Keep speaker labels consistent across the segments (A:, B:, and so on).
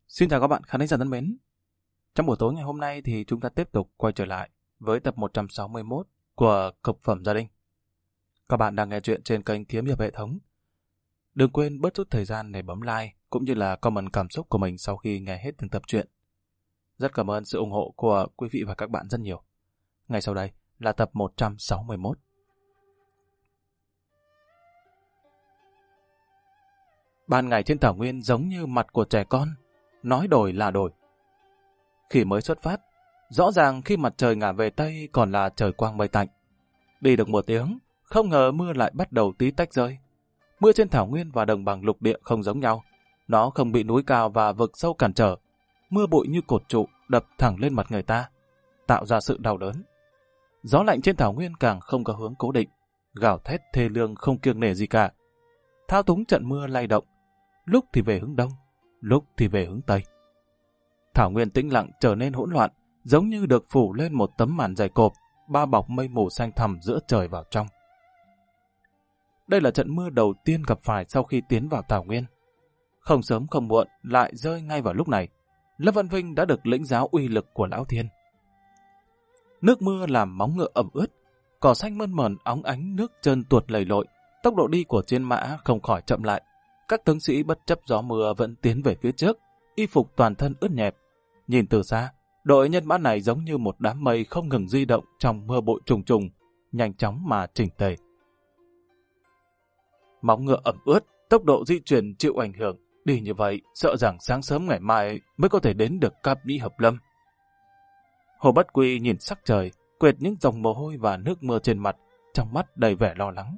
A: Xin chào các bạn khán giả thân mến. Trong buổi tối ngày hôm nay thì chúng ta tiếp tục quay trở lại với tập 161 của Cực phẩm gia đình. Các bạn đang nghe chuyện trên kênh Kiếm Hiệp Hệ thống. Đừng quên bớt chút thời gian để bấm like cũng như là comment cảm xúc của mình sau khi nghe hết từng tập truyện. Rất cảm ơn sự ủng hộ của quý vị và các bạn rất nhiều. Ngay sau đây là tập 161. Ban ngày trên thảo nguyên giống như mặt của trẻ con, nói đổi là đổi. Khi mới xuất phát, rõ ràng khi mặt trời ngả về Tây còn là trời quang mây tạnh. Đi được một tiếng, không ngờ mưa lại bắt đầu tí tách rơi. Mưa trên thảo nguyên và đồng bằng lục địa không giống nhau. Nó không bị núi cao và vực sâu cản trở. Mưa bụi như cột trụ đập thẳng lên mặt người ta, tạo ra sự đau đớn. Gió lạnh trên thảo nguyên càng không có hướng cố định, gào thét thê lương không kiêng nể gì cả. Thao túng trận mưa lay động, lúc thì về hướng đông, lúc thì về hướng tây. Thảo nguyên tĩnh lặng trở nên hỗn loạn, giống như được phủ lên một tấm màn dày cộp, bao bọc mây mù xanh thẳm giữa trời vào trong. Đây là trận mưa đầu tiên gặp phải sau khi tiến vào thảo nguyên. Không sớm không muộn lại rơi ngay vào lúc này. Lâm Văn Vinh đã được lĩnh giáo uy lực của Lão Thiên. Nước mưa làm móng ngựa ẩm ướt, cỏ xanh mơn mởn óng ánh nước trơn tuột lầy lội, tốc độ đi của chiến mã không khỏi chậm lại. Các tướng sĩ bất chấp gió mưa vẫn tiến về phía trước, y phục toàn thân ướt nhẹp. Nhìn từ xa, đội nhân mã này giống như một đám mây không ngừng di động trong mưa bụi trùng trùng, nhanh chóng mà chỉnh tề. Móng ngựa ẩm ướt, tốc độ di chuyển chịu ảnh hưởng, đi như vậy sợ rằng sáng sớm ngày mai mới có thể đến được Cáp Nhĩ Hợp Lâm. Hồ Bất Quy nhìn sắc trời, quệt những dòng mồ hôi và nước mưa trên mặt, trong mắt đầy vẻ lo lắng.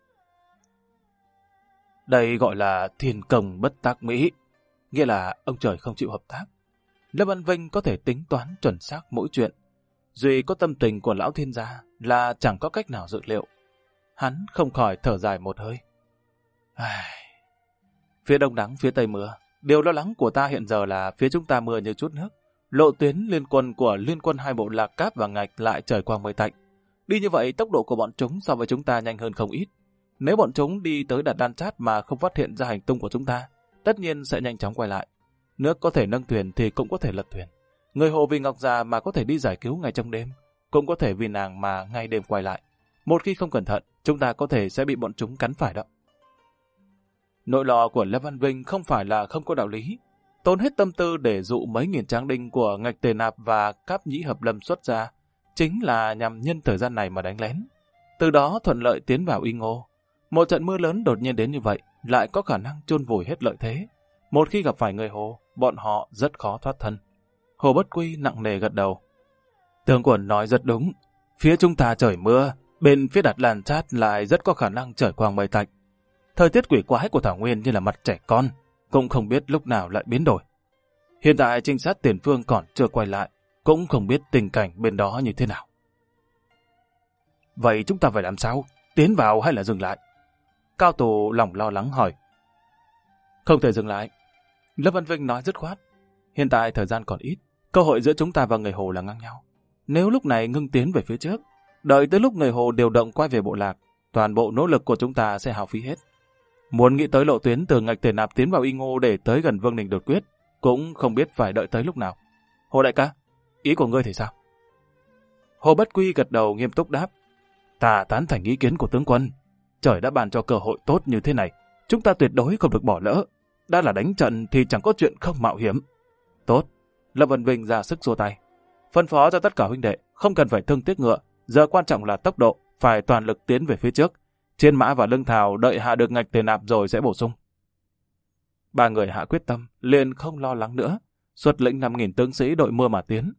A: Đây gọi là thiên công bất tác mỹ, nghĩa là ông trời không chịu hợp tác. Lâm Văn Vinh có thể tính toán chuẩn xác mỗi chuyện. Duy có tâm tình của lão thiên gia là chẳng có cách nào dự liệu. Hắn không khỏi thở dài một hơi. Phía đông nắng, phía tây mưa. Điều lo lắng của ta hiện giờ là phía chúng ta mưa như chút nước. Lộ tuyến liên quân của liên quân hai bộ Lạc Cáp và Ngạch lại trời quang mây tạnh. Đi như vậy tốc độ của bọn chúng so với chúng ta nhanh hơn không ít. Nếu bọn chúng đi tới Đạt Đan Chát mà không phát hiện ra hành tung của chúng ta, tất nhiên sẽ nhanh chóng quay lại. Nước có thể nâng thuyền thì cũng có thể lật thuyền. Người Hồ vì Ngọc già mà có thể đi giải cứu ngay trong đêm, cũng có thể vì nàng mà ngay đêm quay lại. Một khi không cẩn thận, chúng ta có thể sẽ bị bọn chúng cắn phải đó. Nỗi lo của Lâm Văn Vinh không phải là không có đạo lý. Tốn hết tâm tư để dụ mấy nghìn tráng đinh của Ngạch Tề Nạp và Cáp Nhĩ Hợp Lâm xuất ra, chính là nhằm nhân thời gian này mà đánh lén. Từ đó thuận lợi tiến vào Y Ngô. Một trận mưa lớn đột nhiên đến như vậy lại có khả năng chôn vùi hết lợi thế. Một khi gặp phải người Hồ, bọn họ rất khó thoát thân. Hồ Bất Quy nặng nề gật đầu. Tướng quân nói rất đúng. Phía chúng ta trời mưa, bên phía Đạt Lan Chát lại rất có khả năng trời quang mây tạnh. Thời tiết quỷ quái của thảo nguyên như là mặt trẻ con, cũng không biết lúc nào lại biến đổi. Hiện tại trinh sát tiền phương còn chưa quay lại, cũng không biết tình cảnh bên đó như thế nào. Vậy chúng ta phải làm sao? Tiến vào hay là dừng lại? Cao Tù lòng lo lắng hỏi. Không thể dừng lại. Lâm Văn Vinh nói dứt khoát. Hiện tại thời gian còn ít, cơ hội giữa chúng ta và người Hồ là ngang nhau. Nếu lúc này ngưng tiến về phía trước, đợi tới lúc người Hồ điều động quay về bộ lạc, toàn bộ nỗ lực của chúng ta sẽ hao phí hết. Muốn nghĩ tới lộ tuyến từ Ngạch Tề Nạp tiến vào Y Ngô để tới gần Vương Đình đột quyết, cũng không biết phải đợi tới lúc nào. Hồ đại ca, ý của ngươi thì sao? Hồ Bất Quy gật đầu nghiêm túc đáp. Ta tán thành ý kiến của tướng quân. Trời đã ban cho cơ hội tốt như thế này, chúng ta tuyệt đối không được bỏ lỡ. Đã là đánh trận thì chẳng có chuyện không mạo hiểm. Tốt, Lâm Văn Vinh ra sức xua tay. Phân phó cho tất cả huynh đệ, không cần phải thương tiếc ngựa. Giờ quan trọng là tốc độ, phải toàn lực tiến về phía trước. Trên mã và lưng thảo đợi hạ được Ngạch Tề Nạp rồi sẽ bổ sung. Ba người hạ quyết tâm, liền không lo lắng nữa. Xuất lĩnh 5.000 tướng sĩ đội mưa mà tiến.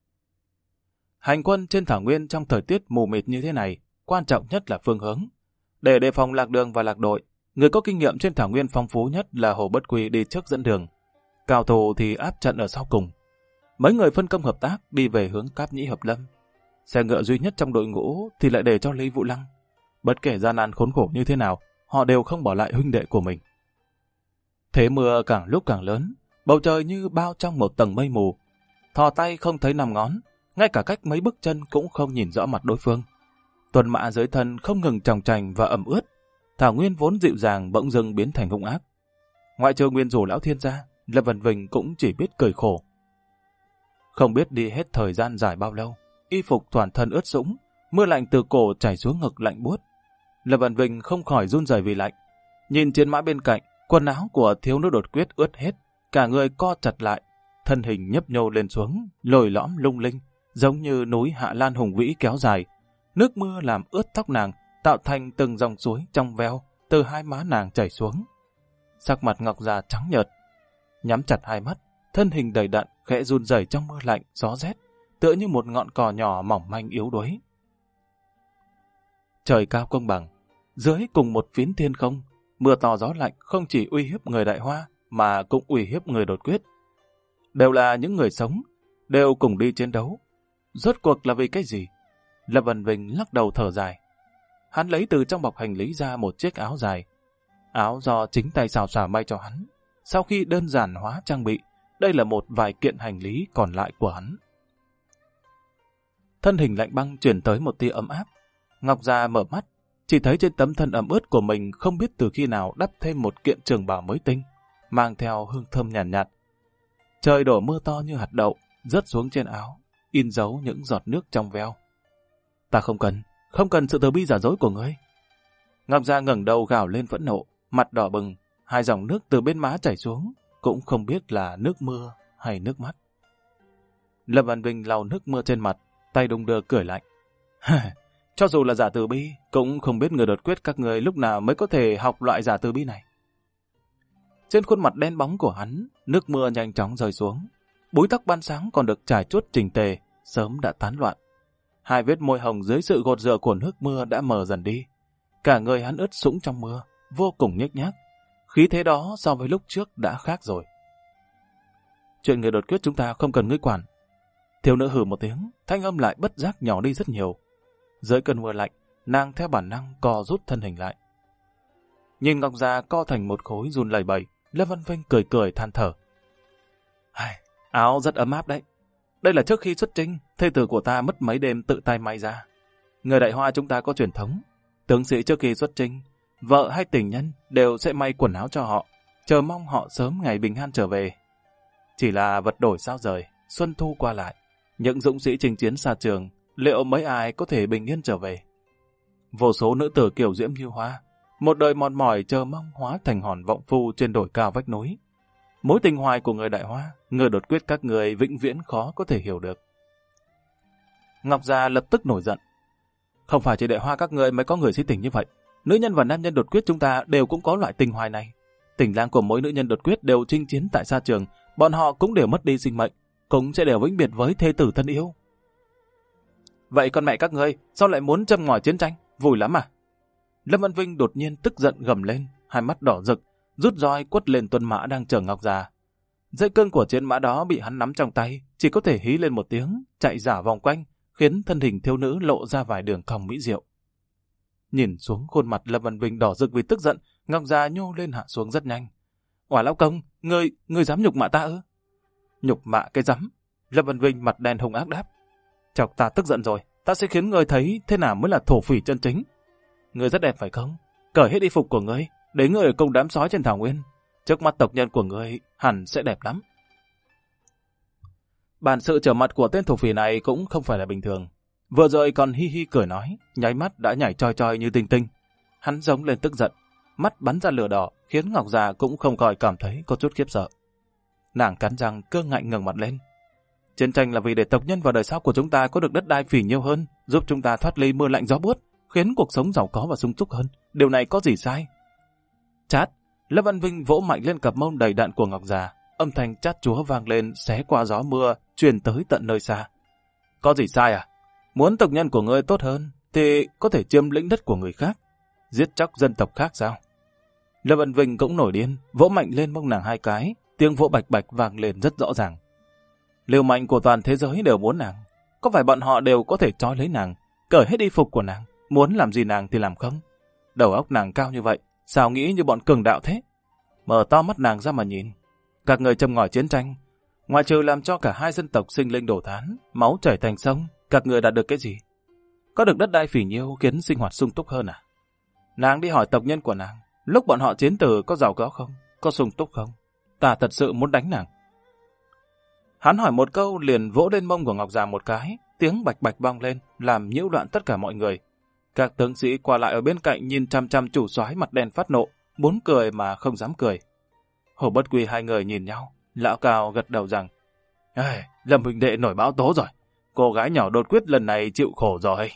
A: Hành quân trên thảo nguyên trong thời tiết mù mịt như thế này, quan trọng nhất là phương hướng. Để đề phòng lạc đường và lạc đội, người có kinh nghiệm trên thảo nguyên phong phú nhất là Hồ Bất Quy đi trước dẫn đường. Cao Thủ thì áp trận ở sau cùng. Mấy người phân công hợp tác đi về hướng Cáp Nhĩ Hợp Lâm. Xe ngựa duy nhất trong đội ngũ thì lại để cho Lý Vũ Lăng. Bất kể gian nan khốn khổ như thế nào, họ đều không bỏ lại huynh đệ của mình. Thế mưa càng lúc càng lớn, bầu trời như bao trong một tầng mây mù. Thò tay không thấy 5 ngón, ngay cả cách mấy bước chân cũng không nhìn rõ mặt đối phương. Tuần mã dưới thân không ngừng tròng trành và ẩm ướt. Thảo nguyên vốn dịu dàng bỗng dưng biến thành hung ác. Ngoại trừ Nguyên Rủ lão thiên gia, Lâm Vân Vinh cũng chỉ biết cười khổ. Không biết đi hết thời gian dài bao lâu, y phục toàn thân ướt sũng, mưa lạnh từ cổ chảy xuống ngực lạnh buốt. Lâm Vân Vinh không khỏi run rẩy vì lạnh. Nhìn chiến mã bên cạnh, quần áo của thiếu nữ đột quyết ướt hết, cả người co chặt lại, thân hình nhấp nhô lên xuống, lồi lõm lung linh, giống như núi Hạ Lan hùng vĩ kéo dài. Nước mưa làm ướt tóc nàng, tạo thành từng dòng suối trong veo từ hai má nàng chảy xuống. Sắc mặt Ngọc Già trắng nhợt, nhắm chặt hai mắt, thân hình đầy đặn khẽ run rẩy trong mưa lạnh gió rét, tựa như một ngọn cỏ nhỏ mỏng manh yếu đuối. Trời cao công bằng, dưới cùng một phiến thiên không, mưa to gió lạnh không chỉ uy hiếp người Đại Hoa mà cũng uy hiếp người đột quyết. Đều là những người sống, đều cùng đi chiến đấu. Rốt cuộc là vì cái gì? Lâm Vân Vinh lắc đầu thở dài. Hắn lấy từ trong bọc hành lý ra một chiếc áo dài. Áo do chính tay xào xả may cho hắn. Sau khi đơn giản hóa trang bị, đây là một vài kiện hành lý còn lại của hắn. Thân hình lạnh băng chuyển tới một tia ấm áp. Ngọc Già mở mắt, chỉ thấy trên tấm thân ẩm ướt của mình không biết từ khi nào đắp thêm một kiện trường bào mới tinh, mang theo hương thơm nhàn nhạt. Trời đổ mưa to như hạt đậu, rớt xuống trên áo, in dấu những giọt nước trong veo. Ta không cần sự từ bi giả dối của ngươi. Ngọc Già ngẩng đầu gào lên phẫn nộ, mặt đỏ bừng, hai dòng nước từ bên má chảy xuống, cũng không biết là nước mưa hay nước mắt. Lâm Văn Vinh lau nước mưa trên mặt, tay đung đưa cười lạnh. Cho dù là giả từ bi, cũng không biết người đột quyết các người lúc nào mới có thể học loại giả từ bi này. Trên khuôn mặt đen bóng của hắn, nước mưa nhanh chóng rơi xuống. Búi tóc ban sáng còn được trải chuốt chỉnh tề, sớm đã tán loạn. Hai vết môi hồng dưới sự gột rửa của nước mưa đã mờ dần đi. Cả người hắn ướt sũng trong mưa, vô cùng nhếch nhác. Khí thế đó so với lúc trước đã khác rồi. Chuyện người đột quyết chúng ta không cần ngươi quản. Thiếu nữ hừ một tiếng, thanh âm lại bất giác nhỏ đi rất nhiều. Dưới cơn mưa lạnh, nàng theo bản năng co rút thân hình lại. Nhìn Ngọc Già co thành một khối run lẩy bẩy, Lâm Văn Vinh cười cười than thở. Áo rất ấm áp đấy. Đây là trước khi xuất chinh, thê tử của ta mất mấy đêm tự tay may ra. Người Đại Hoa chúng ta có truyền thống, tướng sĩ trước khi xuất chinh, vợ hay tình nhân đều sẽ may quần áo cho họ, chờ mong họ sớm ngày bình an trở về. Chỉ là vật đổi sao rời, xuân thu qua lại, những dũng sĩ chinh chiến xa trường, liệu mấy ai có thể bình yên trở về? Vô số nữ tử kiều diễm như hoa, một đời mòn mỏi chờ mong hóa thành hòn vọng phu trên đồi cao vách núi. Mối tình hoài của người Đại Hoa, người đột quyết các người vĩnh viễn khó có thể hiểu được. Ngọc Già lập tức nổi giận. Không phải chỉ Đại Hoa các người mới có người si tình như vậy. Nữ nhân và nam nhân đột quyết chúng ta đều cũng có loại tình hoài này. Tình lang của mỗi nữ nhân đột quyết đều chinh chiến tại xa trường, bọn họ cũng đều mất đi sinh mệnh, cũng sẽ đều vĩnh biệt với thê tử thân yêu. Vậy con mẹ các ngươi sao lại muốn châm ngòi chiến tranh? Vui lắm à? Lâm Văn Vinh đột nhiên tức giận gầm lên, hai mắt đỏ rực, rút roi quất lên tuân mã đang chở Ngọc Già. Dây cương của chiến mã đó bị hắn nắm trong tay, chỉ có thể hí lên một tiếng, chạy giả vòng quanh, khiến thân hình thiếu nữ lộ ra vài đường cong mỹ diệu. Nhìn xuống khuôn mặt Lâm Văn Vinh đỏ rực vì tức giận, Ngọc Già nhô lên hạ xuống rất nhanh. Oả lão công, ngươi dám nhục mạ ta ư? Nhục mạ cái rắm? Lâm Văn Vinh mặt đen hung ác đáp. Chọc ta tức giận rồi, ta sẽ khiến ngươi thấy thế nào mới là thổ phỉ chân chính. Ngươi rất đẹp phải không? Cởi hết y phục của ngươi, để ngươi ở cùng đám sói trên thảo nguyên. Trước mắt tộc nhân của ngươi hẳn sẽ đẹp lắm. Bản sự trở mặt của tên thổ phỉ này cũng không phải là bình thường. Vừa rồi còn hi hi cười nói, nháy mắt đã nhảy choi choi như tinh tinh. Hắn giống lên tức giận, mắt bắn ra lửa đỏ, khiến Ngọc Già cũng không khỏi cảm thấy có chút khiếp sợ. Nàng cắn răng cương ngạnh ngẩng mặt lên. Chiến tranh là vì để tộc nhân và đời sau của chúng ta có được đất đai phì nhiêu hơn, giúp chúng ta thoát ly mưa lạnh gió buốt, khiến cuộc sống giàu có và sung túc hơn. Điều này có gì sai? Chát! Lâm Văn Vinh vỗ mạnh lên cặp mông đầy đặn của Ngọc Già, âm thanh chát chúa vang lên xé qua gió mưa, truyền tới tận nơi xa. Có gì sai à? Muốn tộc nhân của ngươi tốt hơn, thì có thể chiếm lĩnh đất của người khác, giết chóc dân tộc khác sao? Lâm Văn Vinh cũng nổi điên, vỗ mạnh lên mông nàng hai cái, tiếng vỗ bạch bạch vang lên rất rõ ràng. Liều mạnh của toàn thế giới đều muốn nàng, có phải bọn họ đều có thể trói lấy nàng, cởi hết y phục của nàng, muốn làm gì nàng thì làm không? Đầu óc nàng cao như vậy, sao nghĩ như bọn cường đạo thế? Mở to mắt nàng ra mà nhìn. Các người châm ngòi chiến tranh, ngoại trừ làm cho cả hai dân tộc sinh linh đổ thán, máu chảy thành sông, các người đạt được cái gì? Có được đất đai phỉ nhiêu khiến sinh hoạt sung túc hơn à? Nàng đi hỏi tộc nhân của nàng, lúc bọn họ chiến tử có giàu có không? Có sung túc không? ta thật sự muốn đánh nàng. Hắn hỏi một câu liền vỗ lên mông của Ngọc Già một cái, tiếng bạch bạch vang lên, làm nhiễu loạn tất cả mọi người. Các tướng sĩ qua lại ở bên cạnh nhìn chăm chăm chủ soái mặt đen phát nộ, muốn cười mà không dám cười. Hồ Bất Quy hai người nhìn nhau, lão Cao gật đầu rằng, Lâm huynh đệ nổi bão tố rồi, cô gái nhỏ đột quyết lần này chịu khổ rồi.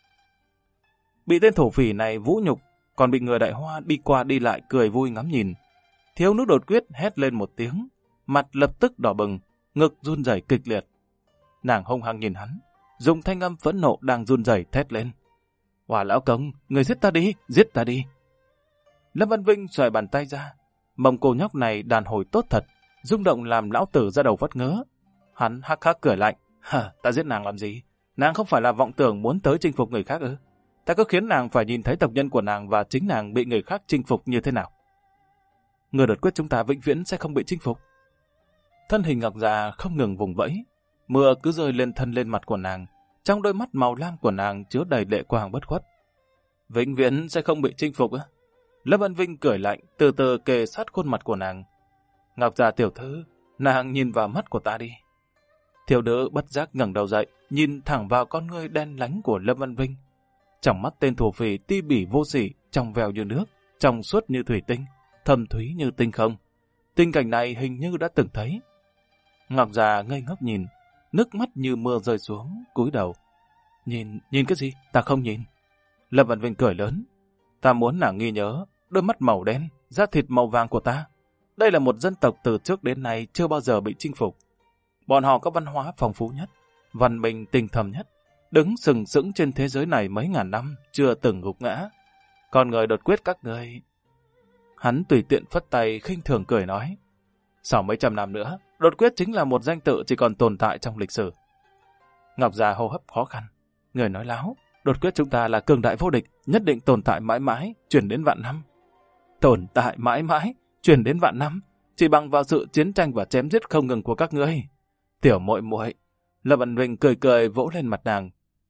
A: Bị tên thổ phỉ này vũ nhục, còn bị người Đại Hoa đi qua đi lại cười vui ngắm nhìn. Thiếu nữ đột quyết hét lên một tiếng, mặt lập tức đỏ bừng, ngực run rẩy kịch liệt. Nàng hung hăng nhìn hắn, dùng thanh âm phẫn nộ đang run rẩy thét lên. Hòa lão công, người giết ta đi, giết ta đi. Lâm Văn Vinh xoài bàn tay ra, mông cô nhóc này đàn hồi tốt thật, rung động làm lão tử ra đầu phát ngớ. Hắn hắc hắc cười lạnh, ta giết nàng làm gì? Nàng không phải là vọng tưởng muốn tới chinh phục người khác ư? Ta có khiến nàng phải nhìn thấy tộc nhân của nàng và chính nàng bị người khác chinh phục như thế nào? Người đột quyết chúng ta vĩnh viễn sẽ không bị chinh phục. Thân hình Ngọc Già không ngừng vùng vẫy, mưa cứ rơi lên thân lên mặt của nàng, trong đôi mắt màu lam của nàng chứa đầy lệ quang bất khuất. Vĩnh viễn sẽ không bị chinh phục á? Lâm Văn Vinh cười lạnh, từ từ kề sát khuôn mặt của nàng. Ngọc Già tiểu thư, nàng nhìn vào mắt của ta đi. Thiếu nữ bất giác ngẩng đầu dậy, nhìn thẳng vào con ngươi đen lánh của Lâm Văn Vinh. Trong mắt tên thổ phỉ ti bỉ vô sỉ, trong veo như nước, trong suốt như thủy tinh, thâm thúy như tinh không. Tình cảnh này hình như đã từng thấy. Ngọc Già ngây ngốc nhìn, nước mắt như mưa rơi xuống, cúi đầu. Nhìn cái gì? Ta không nhìn. Lâm Văn Vinh cười lớn. Ta muốn nàng ghi nhớ, đôi mắt màu đen, da thịt màu vàng của ta. Đây là một dân tộc từ trước đến nay chưa bao giờ bị chinh phục. Bọn họ có văn hóa phong phú nhất, văn minh tinh thầm nhất, đứng sừng sững trên thế giới này mấy ngàn năm, chưa từng gục ngã. Còn người đột quyết các người... Hắn tùy tiện phất tay khinh thường cười nói. Sau mấy trăm năm nữa, đột quyết chính là một danh tự chỉ còn tồn tại trong lịch sử. Ngọc Già hô hấp khó khăn. Người nói láo, đột quyết chúng ta là cường đại vô địch, nhất định tồn tại mãi mãi, truyền đến vạn năm. Tồn tại mãi mãi, truyền đến vạn năm, chỉ bằng vào sự chiến tranh và chém giết không ngừng của các ngươi. Tiểu muội muội, Lâm Văn Vinh cười cười vỗ lên mặt nàng.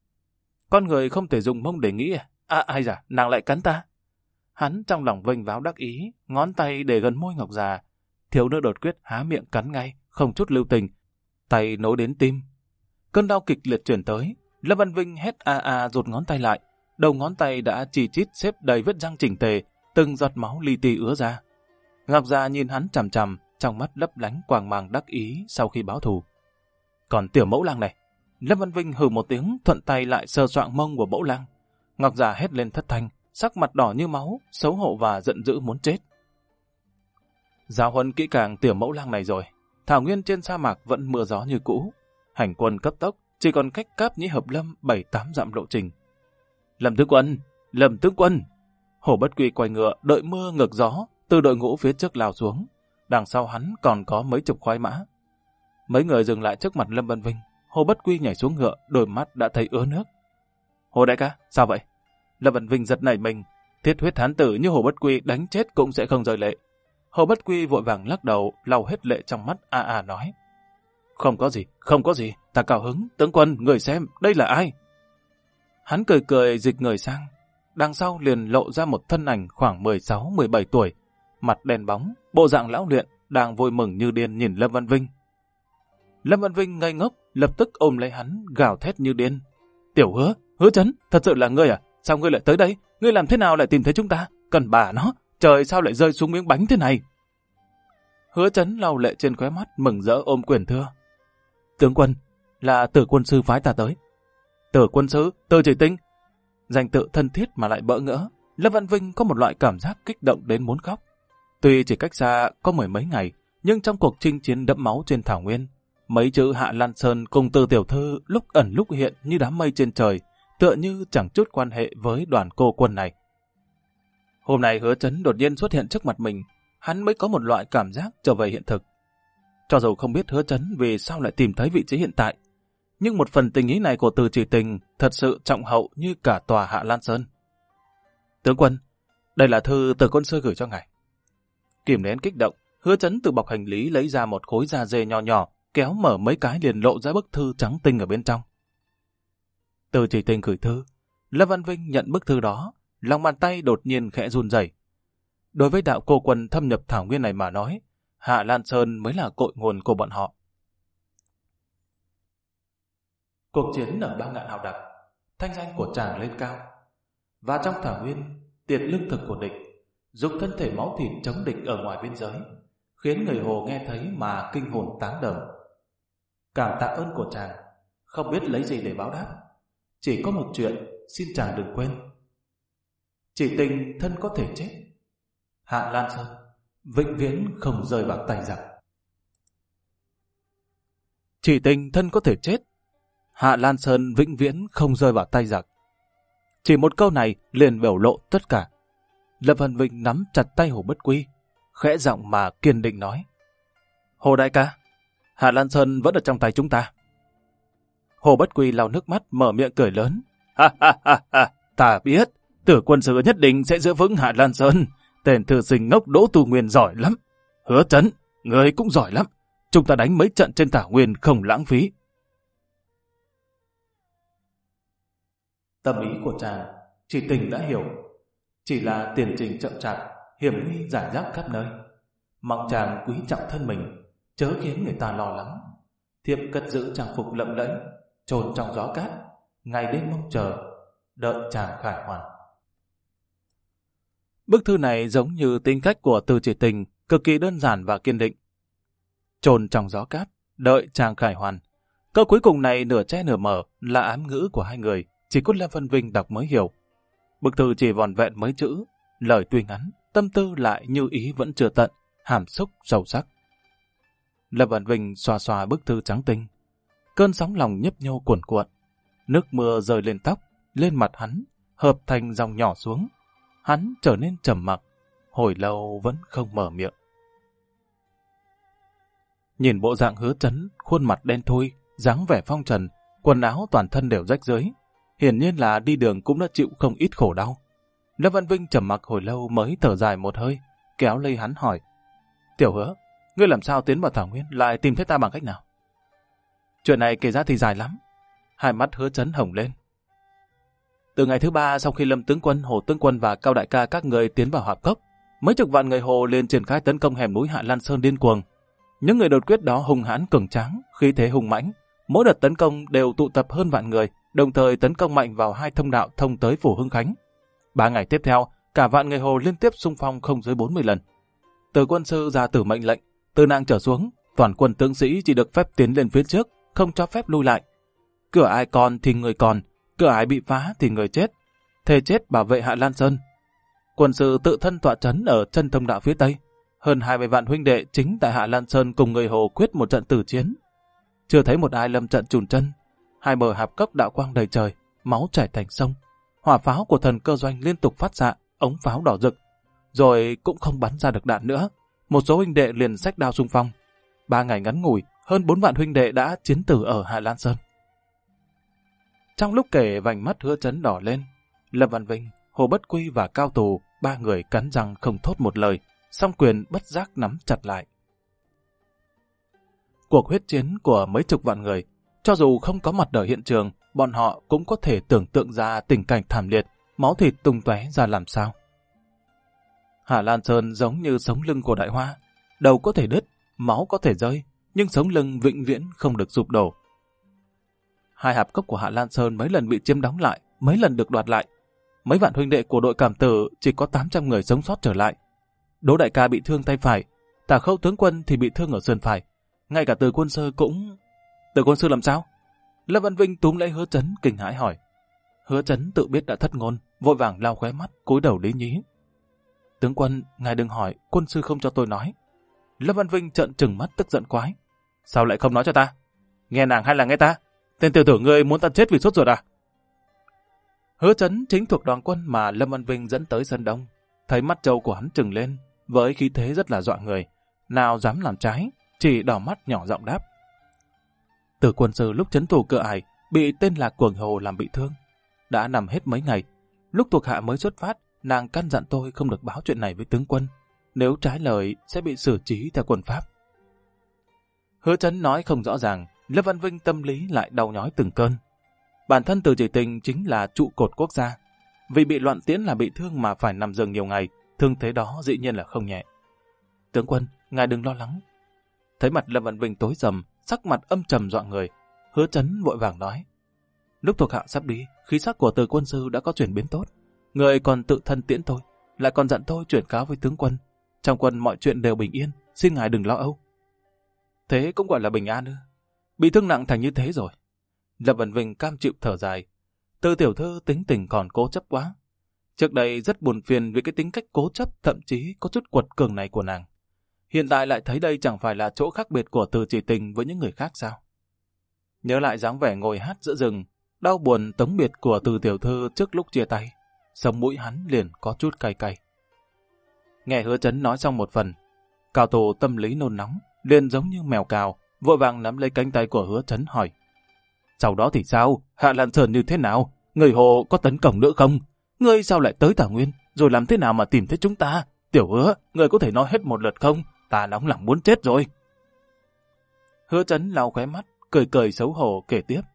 A: Con người không thể dùng mông để nghĩ ai da, nàng lại cắn ta. Hắn trong lòng vênh váo đắc ý, ngón tay để gần môi Ngọc Già. Thiếu nữ đột quyết há miệng cắn ngay, không chút lưu tình, tay nối đến tim. Cơn đau kịch liệt chuyển tới, Lâm Văn Vinh hét rụt ngón tay lại, đầu ngón tay đã chỉ chít xếp đầy vết răng chỉnh tề, từng giọt máu li ti ứa ra. Ngọc Già nhìn hắn chằm chằm, trong mắt lấp lánh quang mang đắc ý sau khi báo thù. Còn tiểu mẫu lang này, Lâm Văn Vinh hừ một tiếng, thuận tay lại sờ soạng mông của mẫu lang. Ngọc Già hét lên thất thanh, sắc mặt đỏ như máu, xấu hổ và giận dữ muốn chết. Giáo huấn kỹ càng tiểu mẫu lang này rồi, thảo nguyên trên sa mạc vẫn mưa gió như cũ, hành quân cấp tốc, chỉ còn cách Cáp Nhĩ Hợp Lâm 7-8 dặm lộ trình. Lâm tướng quân! Hổ Bất Quy quay ngựa, đợi mưa ngược gió, từ đội ngũ phía trước lao xuống. Đằng sau hắn còn có mấy chục khoái mã. Mấy người dừng lại trước mặt Lâm Văn Vinh. Hồ Bất Quy nhảy xuống ngựa, đôi mắt đã thấy ứa nước. Hồ đại ca, sao vậy? Lâm Văn Vinh giật nảy mình. Thiết huyết hán tử như Hồ Bất Quy đánh chết cũng sẽ không rơi lệ. Hồ Bất Quy vội vàng lắc đầu, lau hết lệ trong mắt nói. Không có gì, ta cao hứng. Tướng quân, người xem, đây là ai? Hắn cười cười dịch người sang. Đằng sau liền lộ ra một thân ảnh khoảng 16-17 tuổi, mặt đen bóng, bộ dạng lão luyện, đang vui mừng như điên nhìn Lâm Văn Vinh. Lâm Văn Vinh ngây ngốc, lập tức ôm lấy hắn, gào thét như điên. Tiểu Hứa Chấn, thật sự là ngươi à? Sao ngươi lại tới đây? Ngươi làm thế nào lại tìm thấy chúng ta? Cần bà nó, trời sao lại rơi xuống miếng bánh thế này? Hứa Chấn lau lệ trên khóe mắt, mừng rỡ ôm quyền thưa. Tướng quân, là Tử quân sư phái ta tới. Tử quân sư, Tử Chỉ Tinh. Danh tự thân thiết mà lại bỡ ngỡ, Lâm Văn Vinh có một loại cảm giác kích động đến muốn khóc. Tuy chỉ cách xa có mười mấy ngày, nhưng trong cuộc chinh chiến đẫm máu trên thảo nguyên, mấy chữ Hạ Lan Sơn cùng Từ tiểu thư lúc ẩn lúc hiện như đám mây trên trời, tựa như chẳng chút quan hệ với đoàn cô quân này. Hôm nay Hứa Chấn đột nhiên xuất hiện trước mặt mình, hắn mới có một loại cảm giác trở về hiện thực. Cho dù không biết Hứa Chấn vì sao lại tìm thấy vị trí hiện tại, nhưng một phần tình ý này của Từ Chỉ Tình thật sự trọng hậu như cả tòa Hạ Lan Sơn. Tướng quân, đây là thư Từ quân sư gửi cho ngài. Kìm nén kích động, Hứa Chấn từ bọc hành lý lấy ra một khối da dê nho nhỏ, kéo mở mấy cái liền lộ ra bức thư trắng tinh ở bên trong. Từ Chỉ Tình gửi thư, Lâm Văn Vinh nhận bức thư đó, lòng bàn tay đột nhiên khẽ run rẩy. Đối với đạo cô quân thâm nhập thảo nguyên này mà nói, Hạ Lan Sơn mới là cội nguồn của bọn họ. Cuộc chiến ở 3.000 hào đặc, thanh danh của chàng lên cao. Và trong thảo nguyên, tiệt lương thực của địch, dùng thân thể máu thịt chống địch ở ngoài biên giới, khiến người Hồ nghe thấy mà kinh hồn táng đời. Cảm tạ ơn của chàng, không biết lấy gì để báo đáp. Chỉ có một chuyện xin chàng đừng quên. Chỉ tình thân có thể chết, Hạ Lan Sơn vĩnh viễn không rơi vào tay giặc. Chỉ tình thân có thể chết, Hạ Lan Sơn vĩnh viễn không rơi vào tay giặc. Chỉ một câu này liền biểu lộ tất cả. Lâm Văn Vinh nắm chặt tay Hồ Bất Quy, khẽ giọng mà kiên định nói: Hồ đại ca, Hạ Lan Sơn vẫn ở trong tay chúng ta. Hồ Bất Quy lau nước mắt mở miệng cười lớn: Ha ha ha ha, ta biết, Tử quân sư nhất định sẽ giữ vững Hạ Lan Sơn. Tên thư sinh ngốc Đỗ Tu Nguyên giỏi lắm. Hứa Chấn, người cũng giỏi lắm. Chúng ta đánh mấy trận trên thảo nguyên không lãng phí. Tâm ý của chàng, chỉ tình đã hiểu. Chỉ là tiền trình chậm chạp, hiểm nguy giải rác khắp nơi. Mong chàng quý trọng thân mình, chớ khiến người ta lo lắng. Thiếp cất giữ trang phục lộng lẫy, chôn trong gió cát, ngày đêm mong chờ, đợi chàng khải hoàn. Bức thư này giống như tính cách của Từ Chỉ Tình, cực kỳ đơn giản và kiên định. Chôn trong gió cát, đợi chàng khải hoàn. Câu cuối cùng này nửa che nửa mở là ám ngữ của hai người, chỉ có Lâm Văn Vinh đọc mới hiểu. Bức thư chỉ vòn vẹn mấy chữ, lời tuy ngắn, tâm tư lại như ý vẫn chưa tận, hàm xúc sâu sắc. Lâm Văn Vinh xoa xoa bức thư trắng tinh. Cơn sóng lòng nhấp nhô cuồn cuộn. Nước mưa rơi lên tóc, lên mặt hắn, hợp thành dòng nhỏ xuống. Hắn trở nên trầm mặc, hồi lâu vẫn không mở miệng. Nhìn bộ dạng Hứa Chấn, khuôn mặt đen thui, dáng vẻ phong trần, quần áo toàn thân đều rách rưới, hiển nhiên là đi đường cũng đã chịu không ít khổ đau. Lâm Văn Vinh trầm mặc hồi lâu mới thở dài một hơi, kéo lấy hắn hỏi: Tiểu Hứa, ngươi làm sao tiến vào thảo nguyên lại tìm thấy ta bằng cách nào? Chuyện này kể ra thì dài lắm. Hai mắt Hứa Chấn hồng lên. Từ ngày thứ 3 sau khi Lâm tướng quân, Hồ tướng quân và Cao đại ca các người tiến vào Hạp Cốc, mấy chục vạn người Hồ liền triển khai tấn công hẻm núi Hạ Lan Sơn điên cuồng. Những người đột quyết đó hung hãn cường tráng, khí thế hùng mãnh, mỗi đợt tấn công đều tụ tập hơn vạn người, đồng thời tấn công mạnh vào hai thông đạo thông tới phủ Hưng Khánh. 3 ngày tiếp theo, cả vạn người Hồ liên tiếp xung phong không dưới 40 lần. Từ quân sư ra tử mệnh lệnh, từ nang trở xuống, toàn quân tướng sĩ chỉ được phép tiến lên phía trước, không cho phép lui lại. Cửa ai còn thì người còn, cửa ai bị phá thì người chết. Thề chết bảo vệ Hạ Lan Sơn. Quân sư tự thân tọa trấn ở chân thông đạo phía tây. Hơn 20 vạn huynh đệ chính tại Hạ Lan Sơn cùng người Hồ quyết một trận tử chiến. Chưa thấy một ai lâm trận chùn chân. Hai bờ Hạp Cốc đạo quang đầy trời, máu chảy thành sông. Hỏa pháo của thần Cơ Doanh liên tục phát xạ, ống pháo đỏ rực. Rồi cũng không bắn ra được đạn nữa. Một số huynh đệ liền xách đao xung phong. 3 ngày ngắn ngủi, hơn 4 vạn huynh đệ đã chiến tử ở Hạ Lan Sơn. Trong lúc kể, vành mắt Hứa Chấn đỏ lên. Lâm Văn Vinh, Hồ Bất Quy và Cao Tù, 3 người cắn răng không thốt một lời, song quyền bất giác nắm chặt lại. Cuộc huyết chiến của mấy chục vạn người, cho dù không có mặt ở hiện trường, bọn họ cũng có thể tưởng tượng ra tình cảnh thảm liệt, máu thịt tung tóe ra làm sao. Hạ Lan Sơn giống như sống lưng của đại hoa, đầu có thể đứt, máu có thể rơi, nhưng sống lưng vĩnh viễn không được sụp đổ. Hai hạp cốc của Hạ Lan Sơn mấy lần bị chiếm đóng lại, mấy lần được đoạt lại. Mấy vạn huynh đệ của đội Cảm Tử chỉ có 800 người sống sót trở lại. Đỗ đại ca bị thương tay phải, Tả Khâu tướng quân thì bị thương ở sườn phải. Ngay cả Từ quân sư cũng... Từ quân sư làm sao? Lâm Văn Vinh túm lấy Hứa Chấn kinh hãi hỏi. Hứa Chấn tự biết đã thất ngôn, vội vàng lau khóe mắt, cúi đầu lý nhí. Tướng quân, ngài đừng hỏi, quân sư không cho tôi nói. Lâm Văn Vinh trợn trừng mắt tức giận quái. Sao lại không nói cho ta? Nghe nàng hay là nghe ta? Tên tiểu tử ngươi muốn ta chết vì sốt ruột à? Hứa Chấn chính thuộc đoàn quân mà Lâm Văn Vinh dẫn tới sân đông. Thấy mắt trâu của hắn trừng lên, với khí thế rất là dọa người. Nào dám làm trái, chỉ đỏ mắt nhỏ giọng đáp. Từ quân sư lúc trấn thủ Cửa Ải bị tên Lạc Cuồng Hồ làm bị thương. Đã nằm hết mấy ngày. Lúc thuộc hạ mới xuất phát, nàng căn dặn tôi không được báo chuyện này với tướng quân. Nếu trái lời sẽ bị xử trí theo quân pháp. Hứa Chấn nói không rõ ràng, Lâm Văn Vinh tâm lý lại đau nhói từng cơn. Bản thân Từ Chỉ Tình chính là trụ cột quốc gia. Vì bị loạn tiễn là bị thương mà phải nằm giường nhiều ngày, thương thế đó dĩ nhiên là không nhẹ. Tướng quân, ngài đừng lo lắng. Thấy mặt Lâm Văn Vinh tối sầm, sắc mặt âm trầm dọa người, Hứa Chấn vội vàng nói: lúc thuộc hạ sắp đi, khí sắc của Từ quân sư đã có chuyển biến tốt. Người còn tự thân tiễn tôi, lại còn dặn tôi chuyển cáo với tướng quân. Trong quân mọi chuyện đều bình yên, xin ngài đừng lo âu. Thế cũng gọi là bình an ư? Bị thương nặng thành như thế rồi. Lâm Văn Vinh cam chịu thở dài. Từ tiểu thư tính tình còn cố chấp quá. Trước đây rất buồn phiền vì cái tính cách cố chấp, thậm chí có chút quật cường này của nàng. Hiện tại lại thấy đây chẳng phải là chỗ khác biệt của Từ Chỉ Tình với những người khác sao? Nhớ lại dáng vẻ ngồi hát giữa rừng, đau buồn tống biệt của Từ tiểu thư trước lúc chia tay, sống mũi hắn liền có chút cay cay. Nghe Hứa Chấn nói xong một phần, Cao Tổ tâm lý nôn nóng, liền giống như mèo cào, vội vàng nắm lấy cánh tay của Hứa Chấn hỏi: sau đó thì sao? Hạ Lan Sơn như thế nào? Người Hồ có tấn công nữa không? Ngươi sao lại tới Thảo Nguyên? Rồi làm thế nào mà tìm thấy chúng ta? Tiểu Hứa, ngươi có thể nói hết một lượt không? Ta nóng lòng muốn chết rồi. Hứa Chấn lau khóe mắt, cười cười xấu hổ kể tiếp.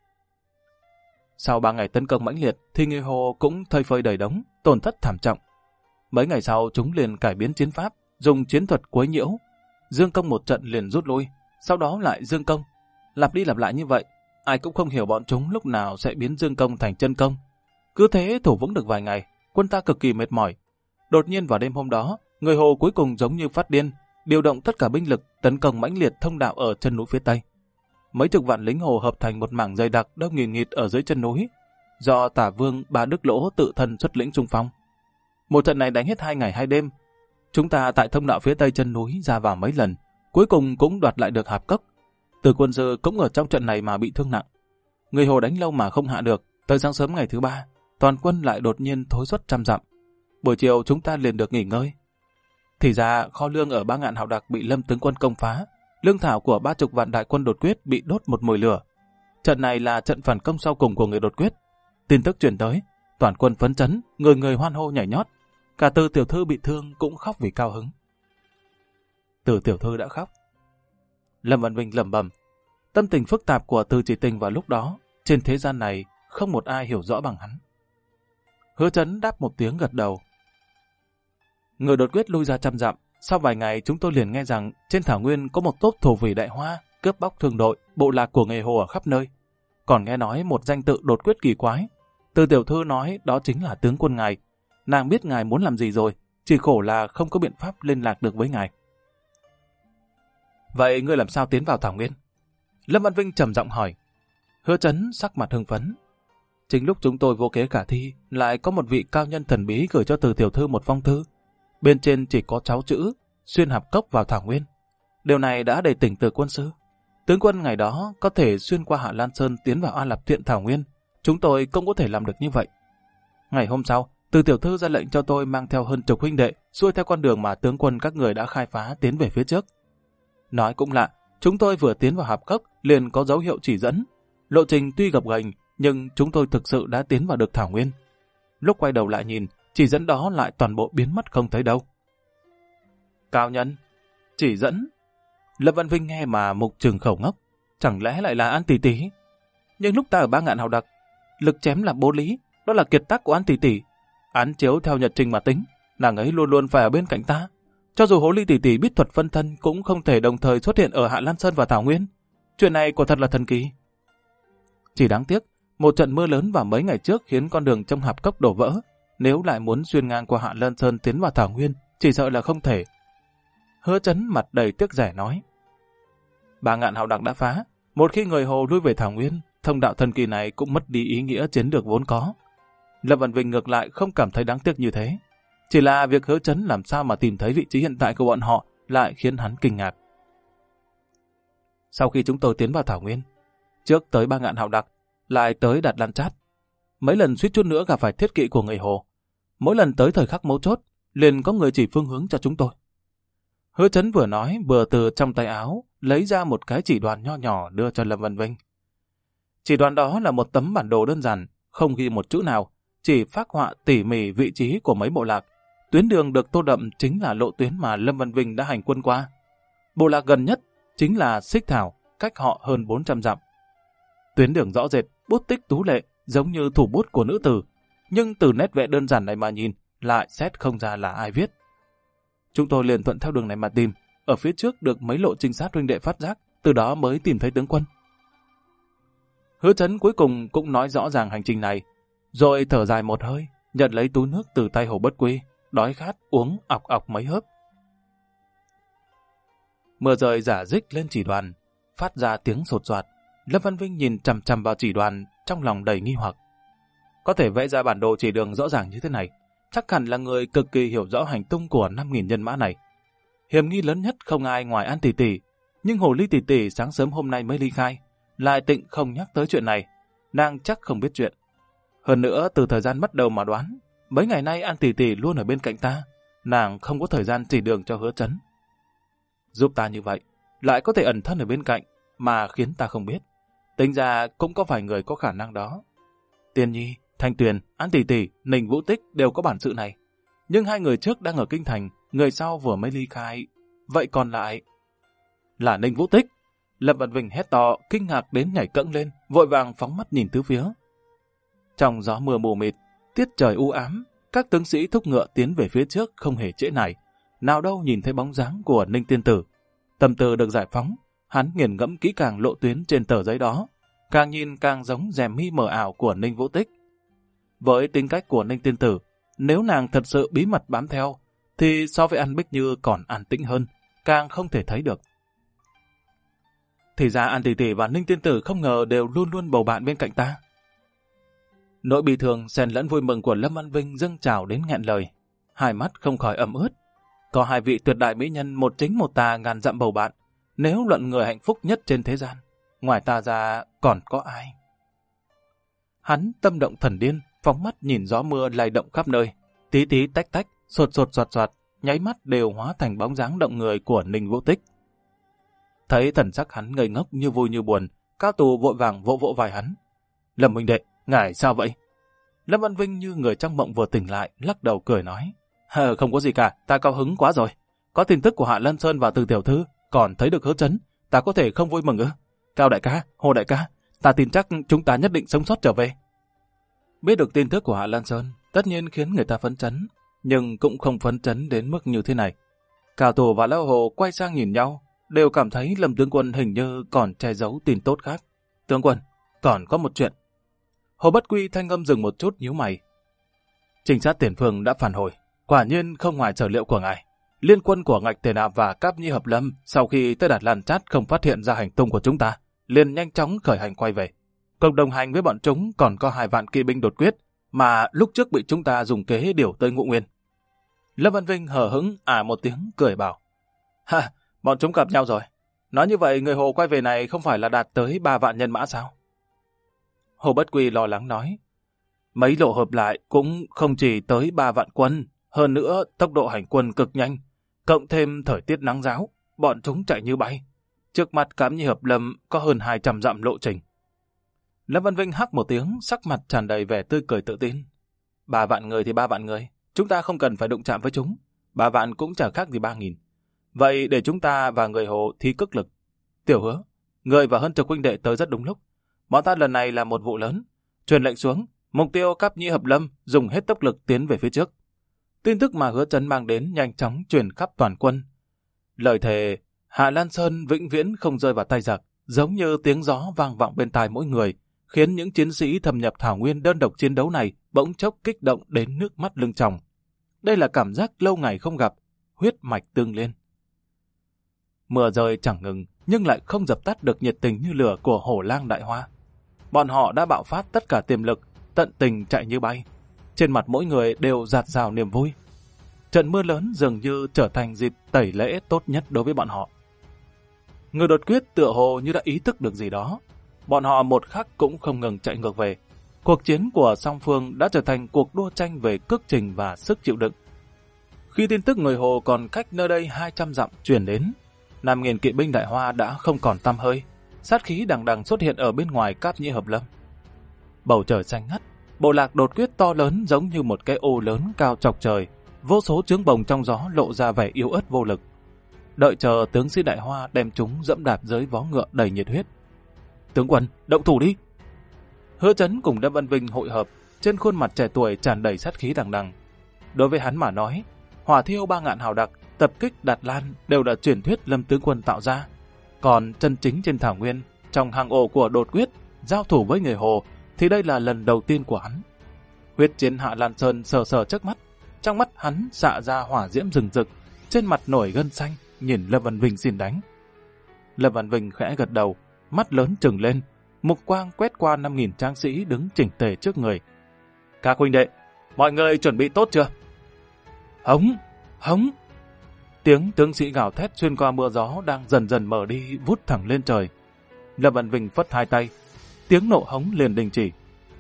A: Sau 3 ngày tấn công mãnh liệt thì người Hồ cũng thây phơi đầy đống, tổn thất thảm trọng. Mấy ngày sau chúng liền cải biến chiến pháp, dùng chiến thuật quấy nhiễu. Dương công một trận liền rút lui, sau đó lại dương công. Lặp đi lặp lại như vậy, ai cũng không hiểu bọn chúng lúc nào sẽ biến dương công thành chân công. Cứ thế thủ vững được vài ngày, quân ta cực kỳ mệt mỏi. Đột nhiên vào đêm hôm đó, người Hồ cuối cùng giống như phát điên, điều động tất cả binh lực tấn công mãnh liệt thông đạo ở chân núi phía Tây. Mấy chục vạn lính Hồ hợp thành một mảng dày đặc đông nghìn nghịt ở dưới chân núi, do Tả Vương Ba Đức Lỗ tự thân xuất lĩnh xung phong. Một trận này đánh hết 2 ngày 2 đêm. Chúng ta tại thông đạo phía Tây chân núi ra vào mấy lần, cuối cùng cũng đoạt lại được Hạp Cốc. Từ quân sư cũng ở trong trận này mà bị thương nặng. Người Hồ đánh lâu mà không hạ được, tới sáng sớm ngày thứ 3, toàn quân lại đột nhiên thối xuất 100 dặm. Buổi chiều chúng ta liền được nghỉ ngơi. Thì ra kho lương ở Ba Ngạn Hào Đặc bị Lâm tướng quân công phá, lương thảo của 30 vạn đại quân đột quyết bị đốt một mồi lửa. Trận này là trận phản công sau cùng của người đột quyết. Tin tức truyền tới, toàn quân phấn chấn, người người hoan hô nhảy nhót. Cả Từ tiểu thư bị thương cũng khóc vì cao hứng. Từ tiểu thư đã khóc. Lâm Văn Vinh lẩm bẩm, tâm tình phức tạp của Từ Chỉ Tình vào lúc đó, trên thế gian này không một ai hiểu rõ bằng hắn. Hứa Chấn đáp một tiếng gật đầu. Người đột quyết lui ra 100 dặm. Sau vài ngày chúng tôi liền nghe rằng trên Thảo Nguyên có một tốp thổ phỉ Đại Hoa cướp bóc thương đội, bộ lạc của người Hồ ở khắp nơi. Còn nghe nói một danh tự đột quyết kỳ quái. Từ tiểu thư nói đó chính là tướng quân ngài. Nàng biết ngài muốn làm gì rồi, chỉ khổ là không có biện pháp liên lạc được với ngài. Vậy ngươi làm sao tiến vào Thảo Nguyên? Lâm Văn Vinh trầm giọng hỏi. Hứa Chấn sắc mặt hưng phấn. Chính lúc chúng tôi vô kế khả thi, lại có một vị cao nhân thần bí gửi cho Từ tiểu thư một phong thư. Bên trên chỉ có 6 chữ: xuyên Hạp Cốc vào Thảo Nguyên. Điều này đã để tỉnh Từ quân sư. Tướng quân ngày đó có thể xuyên qua Hạ Lan Sơn tiến vào An Lập Thiện Thảo Nguyên. Chúng tôi cũng có thể làm được như vậy. Ngày hôm sau, Từ tiểu thư ra lệnh cho tôi mang theo hơn chục huynh đệ xuôi theo con đường mà tướng quân các người đã khai phá tiến về phía trước. Nói cũng lạ, chúng tôi vừa tiến vào Hạp Cốc liền có dấu hiệu chỉ dẫn. Lộ trình tuy gập ghềnh, nhưng chúng tôi thực sự đã tiến vào được Thảo Nguyên. Lúc quay đầu lại nhìn, chỉ dẫn đó lại toàn bộ biến mất không thấy đâu. Cao nhân, chỉ dẫn. Lâm Văn Vinh nghe mà mục trừng khẩu ngốc. Chẳng lẽ lại là An Tỷ Tỷ? Nhưng lúc ta ở Ba Ngạn Hào Đặc, lực chém là bố lý, đó là kiệt tác của An Tỷ Tỷ. Án chiếu theo nhật trình mà tính, nàng ấy luôn luôn phải ở bên cạnh ta. Cho dù Hồ Ly Tỷ Tỷ biết thuật phân thân cũng không thể đồng thời xuất hiện ở Hạ Lan Sơn và Thảo Nguyên. Chuyện này quả thật là thần kỳ. Chỉ đáng tiếc, một trận mưa lớn vào mấy ngày trước khiến con đường trong Hạp Cốc đổ vỡ. Nếu lại muốn xuyên ngang qua Hạ Lan Sơn tiến vào Thảo Nguyên, chỉ sợ là không thể. Hứa Chấn mặt đầy tiếc rẻ nói. Ba Ngạn Hào Đặc đã phá, một khi người Hồ lui về Thảo Nguyên, thông đạo thần kỳ này cũng mất đi ý nghĩa chiến lược vốn có. Lâm Văn Vinh ngược lại không cảm thấy đáng tiếc như thế. Chỉ là việc Hứa Chấn làm sao mà tìm thấy vị trí hiện tại của bọn họ lại khiến hắn kinh ngạc. Sau khi chúng tôi tiến vào Thảo Nguyên, trước tới Ba Ngạn Hào Đặc, lại tới Đạt Lan Trát. Mấy lần suýt chút nữa gặp phải thiết kỵ của người Hồ. Mỗi lần tới thời khắc mấu chốt, liền có người chỉ phương hướng cho chúng tôi. Hứa Chấn vừa nói vừa từ trong tay áo lấy ra một cái chỉ đoàn nho nhỏ đưa cho Lâm Văn Vinh. Chỉ đoàn đó là một tấm bản đồ đơn giản, không ghi một chữ nào, chỉ phác họa tỉ mỉ vị trí của mấy bộ lạc. Tuyến đường được tô đậm chính là lộ tuyến mà Lâm Văn Vinh đã hành quân qua. Bộ lạc gần nhất chính là Xích Thảo, cách họ hơn 400 dặm. Tuyến đường rõ rệt, bút tích tú lệ, giống như thủ bút của nữ tử, nhưng từ nét vẽ đơn giản này mà nhìn, lại xét không ra là ai viết. Chúng tôi liền thuận theo đường này mà tìm, ở phía trước được mấy lộ trinh sát huynh đệ phát giác, từ đó mới tìm thấy tướng quân. Hứa Chấn cuối cùng cũng nói rõ ràng hành trình này, rồi thở dài một hơi, nhận lấy túi nước từ tay Hồ Bất Quy, đói khát uống ọc ọc mấy hớp. Mưa rơi rả rích lên chỉ đoàn, phát ra tiếng sột soạt. Lâm Văn Vinh nhìn chằm chằm vào chỉ đoàn, trong lòng đầy nghi hoặc. Có thể vẽ ra bản đồ chỉ đường rõ ràng như thế này, chắc hẳn là người cực kỳ hiểu rõ hành tung của 5.000 nhân mã này. Hiểm nghi lớn nhất không ai ngoài An Tỷ Tỷ, nhưng Hồ Ly Tỷ Tỷ sáng sớm hôm nay mới ly khai, lại tịnh không nhắc tới chuyện này, nàng chắc không biết chuyện. Hơn nữa, từ thời gian bắt đầu mà đoán, mấy ngày nay An Tỷ Tỷ luôn ở bên cạnh ta, nàng không có thời gian chỉ đường cho Hứa Chấn. Giúp ta như vậy, lại có thể ẩn thân ở bên cạnh mà khiến ta không biết. Tính ra cũng có vài người có khả năng đó. Tiên Nhi, Thanh Tuyền, An Tỷ Tỷ, Ninh Vũ Tích đều có bản sự này. Nhưng hai người trước đang ở kinh thành, người sau vừa mới ly khai. Vậy còn lại là Ninh Vũ Tích. Lâm Văn Vinh hét to, kinh ngạc đến nhảy cẫng lên, vội vàng phóng mắt nhìn tứ phía. Trong gió mưa mù mịt, tiết trời u ám, các tướng sĩ thúc ngựa tiến về phía trước không hề trễ nải. Nào đâu nhìn thấy bóng dáng của Ninh Tiên Tử. Tâm tư được giải phóng, hắn nghiền ngẫm kỹ càng lộ tuyến trên tờ giấy đó, càng nhìn càng giống rèm mi mờ ảo của Ninh Vũ Tích. Với tính cách của Ninh Tiên Tử, nếu nàng thật sự bí mật bám theo, thì so với An Bích Như còn an tĩnh hơn, càng không thể thấy được. Thì ra An Tỷ Tỷ và Ninh Tiên Tử không ngờ đều luôn luôn bầu bạn bên cạnh ta. Nỗi bi thương xen lẫn vui mừng của Lâm Văn Vinh dâng trào đến nghẹn lời, hai mắt không khỏi ẩm ướt. Có hai vị tuyệt đại mỹ nhân một chính một tà ngàn dặm bầu bạn, nếu luận người hạnh phúc nhất trên thế gian, ngoài ta ra còn có ai? Hắn tâm động thần điên, phóng mắt nhìn gió mưa lay động khắp nơi, tí tí tách tách, sột sột soạt soạt, nháy mắt đều hóa thành bóng dáng động người của Ninh Vũ Tích. Thấy thần sắc hắn ngây ngốc như vui như buồn, Cao Tù vội vàng vỗ vỗ vai hắn. Lâm huynh đệ, ngài sao vậy? Lâm Văn Vinh như người trong mộng vừa tỉnh lại, lắc đầu cười nói. Không có gì cả, ta cao hứng quá rồi. Có tin tức của Hạ Lân Sơn và Từ tiểu thư, còn thấy được Hứa Chấn, ta có thể không vui mừng ư? Cao đại ca, Hồ đại ca, ta tin chắc chúng ta nhất định sống sót trở về. Biết được tin tức của Hạ Lan Sơn, tất nhiên khiến người ta phấn chấn, nhưng cũng không phấn chấn đến mức như thế này. Cao Tù và Lão Hồ quay sang nhìn nhau, đều cảm thấy Lâm tướng quân hình như còn che giấu tin tốt khác. Tướng quân, còn có một chuyện. Hồ Bất Quy thanh âm dừng một chút nhíu mày. Trinh sát tiền phương đã phản hồi, quả nhiên không ngoài sở liệu của ngài. Liên quân của Ngạch Tề Nạp và Cáp Nhi Hợp Lâm sau khi tới Đạt Lan Chát không phát hiện ra hành tung của chúng ta, liền nhanh chóng khởi hành quay về. Cộng đồng hành với bọn chúng còn có 2 vạn kỵ binh đột quyết mà lúc trước bị chúng ta dùng kế điều tới Ngũ Nguyên. Lâm Văn Vinh hờ hững một tiếng cười bảo. Bọn chúng gặp nhau rồi. Nói như vậy người Hồ quay về này không phải là đạt tới 3 vạn nhân mã sao? Hồ Bất Quy lo lắng nói. Mấy lộ hợp lại cũng không chỉ tới 3 vạn quân, hơn nữa tốc độ hành quân cực nhanh, cộng thêm thời tiết nắng ráo, bọn chúng chạy như bay. Trước mặt Cáp Nhi Hợp Lâm có hơn 200 dặm lộ trình. Lâm Văn Vinh hắc một tiếng, sắc mặt tràn đầy vẻ tươi cười tự tin. 3 vạn người thì 3 vạn người, chúng ta không cần phải đụng chạm với chúng. 3 vạn cũng chẳng khác gì 3.000. Vậy để chúng ta và người Hồ thi cước lực. Tiểu Hứa, người và Hân Trực huynh đệ tới rất đúng lúc. Bọn ta lần này là một vụ lớn. Truyền lệnh xuống, mục tiêu Cáp Nhi Hợp Lâm dùng hết tốc lực tiến về phía trước. Tin tức mà Hứa Chấn mang đến nhanh chóng truyền khắp toàn quân. Lời thề Hạ Lan Sơn vĩnh viễn không rơi vào tay giặc, giống như tiếng gió vang vọng bên tai mỗi người, khiến những chiến sĩ thâm nhập thảo nguyên đơn độc chiến đấu này bỗng chốc kích động đến nước mắt lưng tròng. Đây là cảm giác lâu ngày không gặp, huyết mạch tương liên. Mưa rơi chẳng ngừng, nhưng lại không dập tắt được nhiệt tình như lửa của Hổ Lang Đại Hoa. Bọn họ đã bạo phát tất cả tiềm lực, tận tình chạy như bay. Trên mặt mỗi người đều rạt rào niềm vui. Trận mưa lớn dường như trở thành dịp tẩy lễ tốt nhất đối với bọn họ. Người đột quyết tựa hồ như đã ý thức được gì đó. Bọn họ một khắc cũng không ngừng chạy ngược về. Cuộc chiến của song phương đã trở thành cuộc đua tranh về cước trình và sức chịu đựng. Khi tin tức người Hồ còn cách nơi đây 200 dặm truyền đến, 5.000 kỵ binh Đại Hoa đã không còn tăm hơi. Sát khí đằng đằng xuất hiện ở bên ngoài Cáp Nhi Hợp Lâm. Bầu trời xanh ngắt, bộ lạc đột quyết to lớn giống như một cái ô lớn cao chọc trời. Vô số chướng bồng trong gió lộ ra vẻ yếu ớt vô lực. Đợi chờ tướng sĩ Đại Hoa đem chúng dẫm đạp dưới vó ngựa đầy nhiệt huyết. Tướng quân, động thủ đi! Hứa Chấn cùng Lâm Văn Vinh hội hợp, trên khuôn mặt trẻ tuổi tràn đầy sát khí đằng đằng. Đối với hắn mà nói, hỏa thiêu 3 ngạn hào đặc, tập kích Đạt Lan đều là truyền thuyết Lâm tướng quân tạo ra. Còn chân chính trên thảo nguyên, trong hang ổ của Đột Quyết, giao thủ với người Hồ, thì đây là lần đầu tiên của hắn. Huyết chiến Hạ Lan Sơn sờ sờ trước mắt, trong mắt hắn xạ ra hỏa diễm rừng rực, trên mặt nổi gân xanh, nhìn Lâm Văn Vinh xin đánh. Lâm Văn Vinh khẽ gật đầu, mắt lớn trừng lên, mục quang quét qua 5.000 tráng sĩ đứng chỉnh tề trước người. Các huynh đệ, mọi người chuẩn bị tốt chưa? Hống, hống. Tiếng tướng sĩ gào thét xuyên qua mưa gió đang dần dần mở đi, vút thẳng lên trời. Lâm Văn Vinh phất hai tay, tiếng nộ hống liền đình chỉ.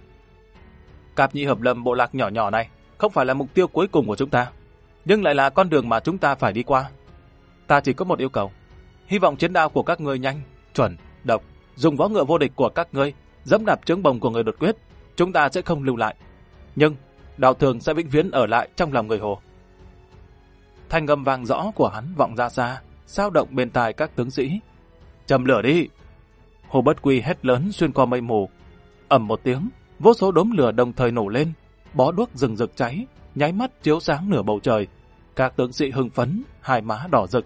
A: Cáp Nhĩ Hợp Lâm bộ lạc nhỏ nhỏ này không phải là mục tiêu cuối cùng của chúng ta, nhưng lại là con đường mà chúng ta phải đi qua. Ta chỉ có một yêu cầu, hy vọng chiến đao của các ngươi nhanh, chuẩn, độc, dùng võ ngựa vô địch của các ngươi dẫm đạp trướng bồng của người Đột Quyết, chúng ta sẽ không lưu lại. Nhưng đạo thường sẽ vĩnh viễn ở lại trong lòng người Hồ. Thanh âm vang rõ của hắn vọng ra xa, sao động bên tai các tướng sĩ. Châm lửa đi! Hồ Bất Quy hét lớn xuyên qua mây mù. Ầm một tiếng, vô số đốm lửa đồng thời nổ lên, bó đuốc rừng rực cháy, nháy mắt chiếu sáng nửa bầu trời. Các tướng sĩ hưng phấn, hai má đỏ rực.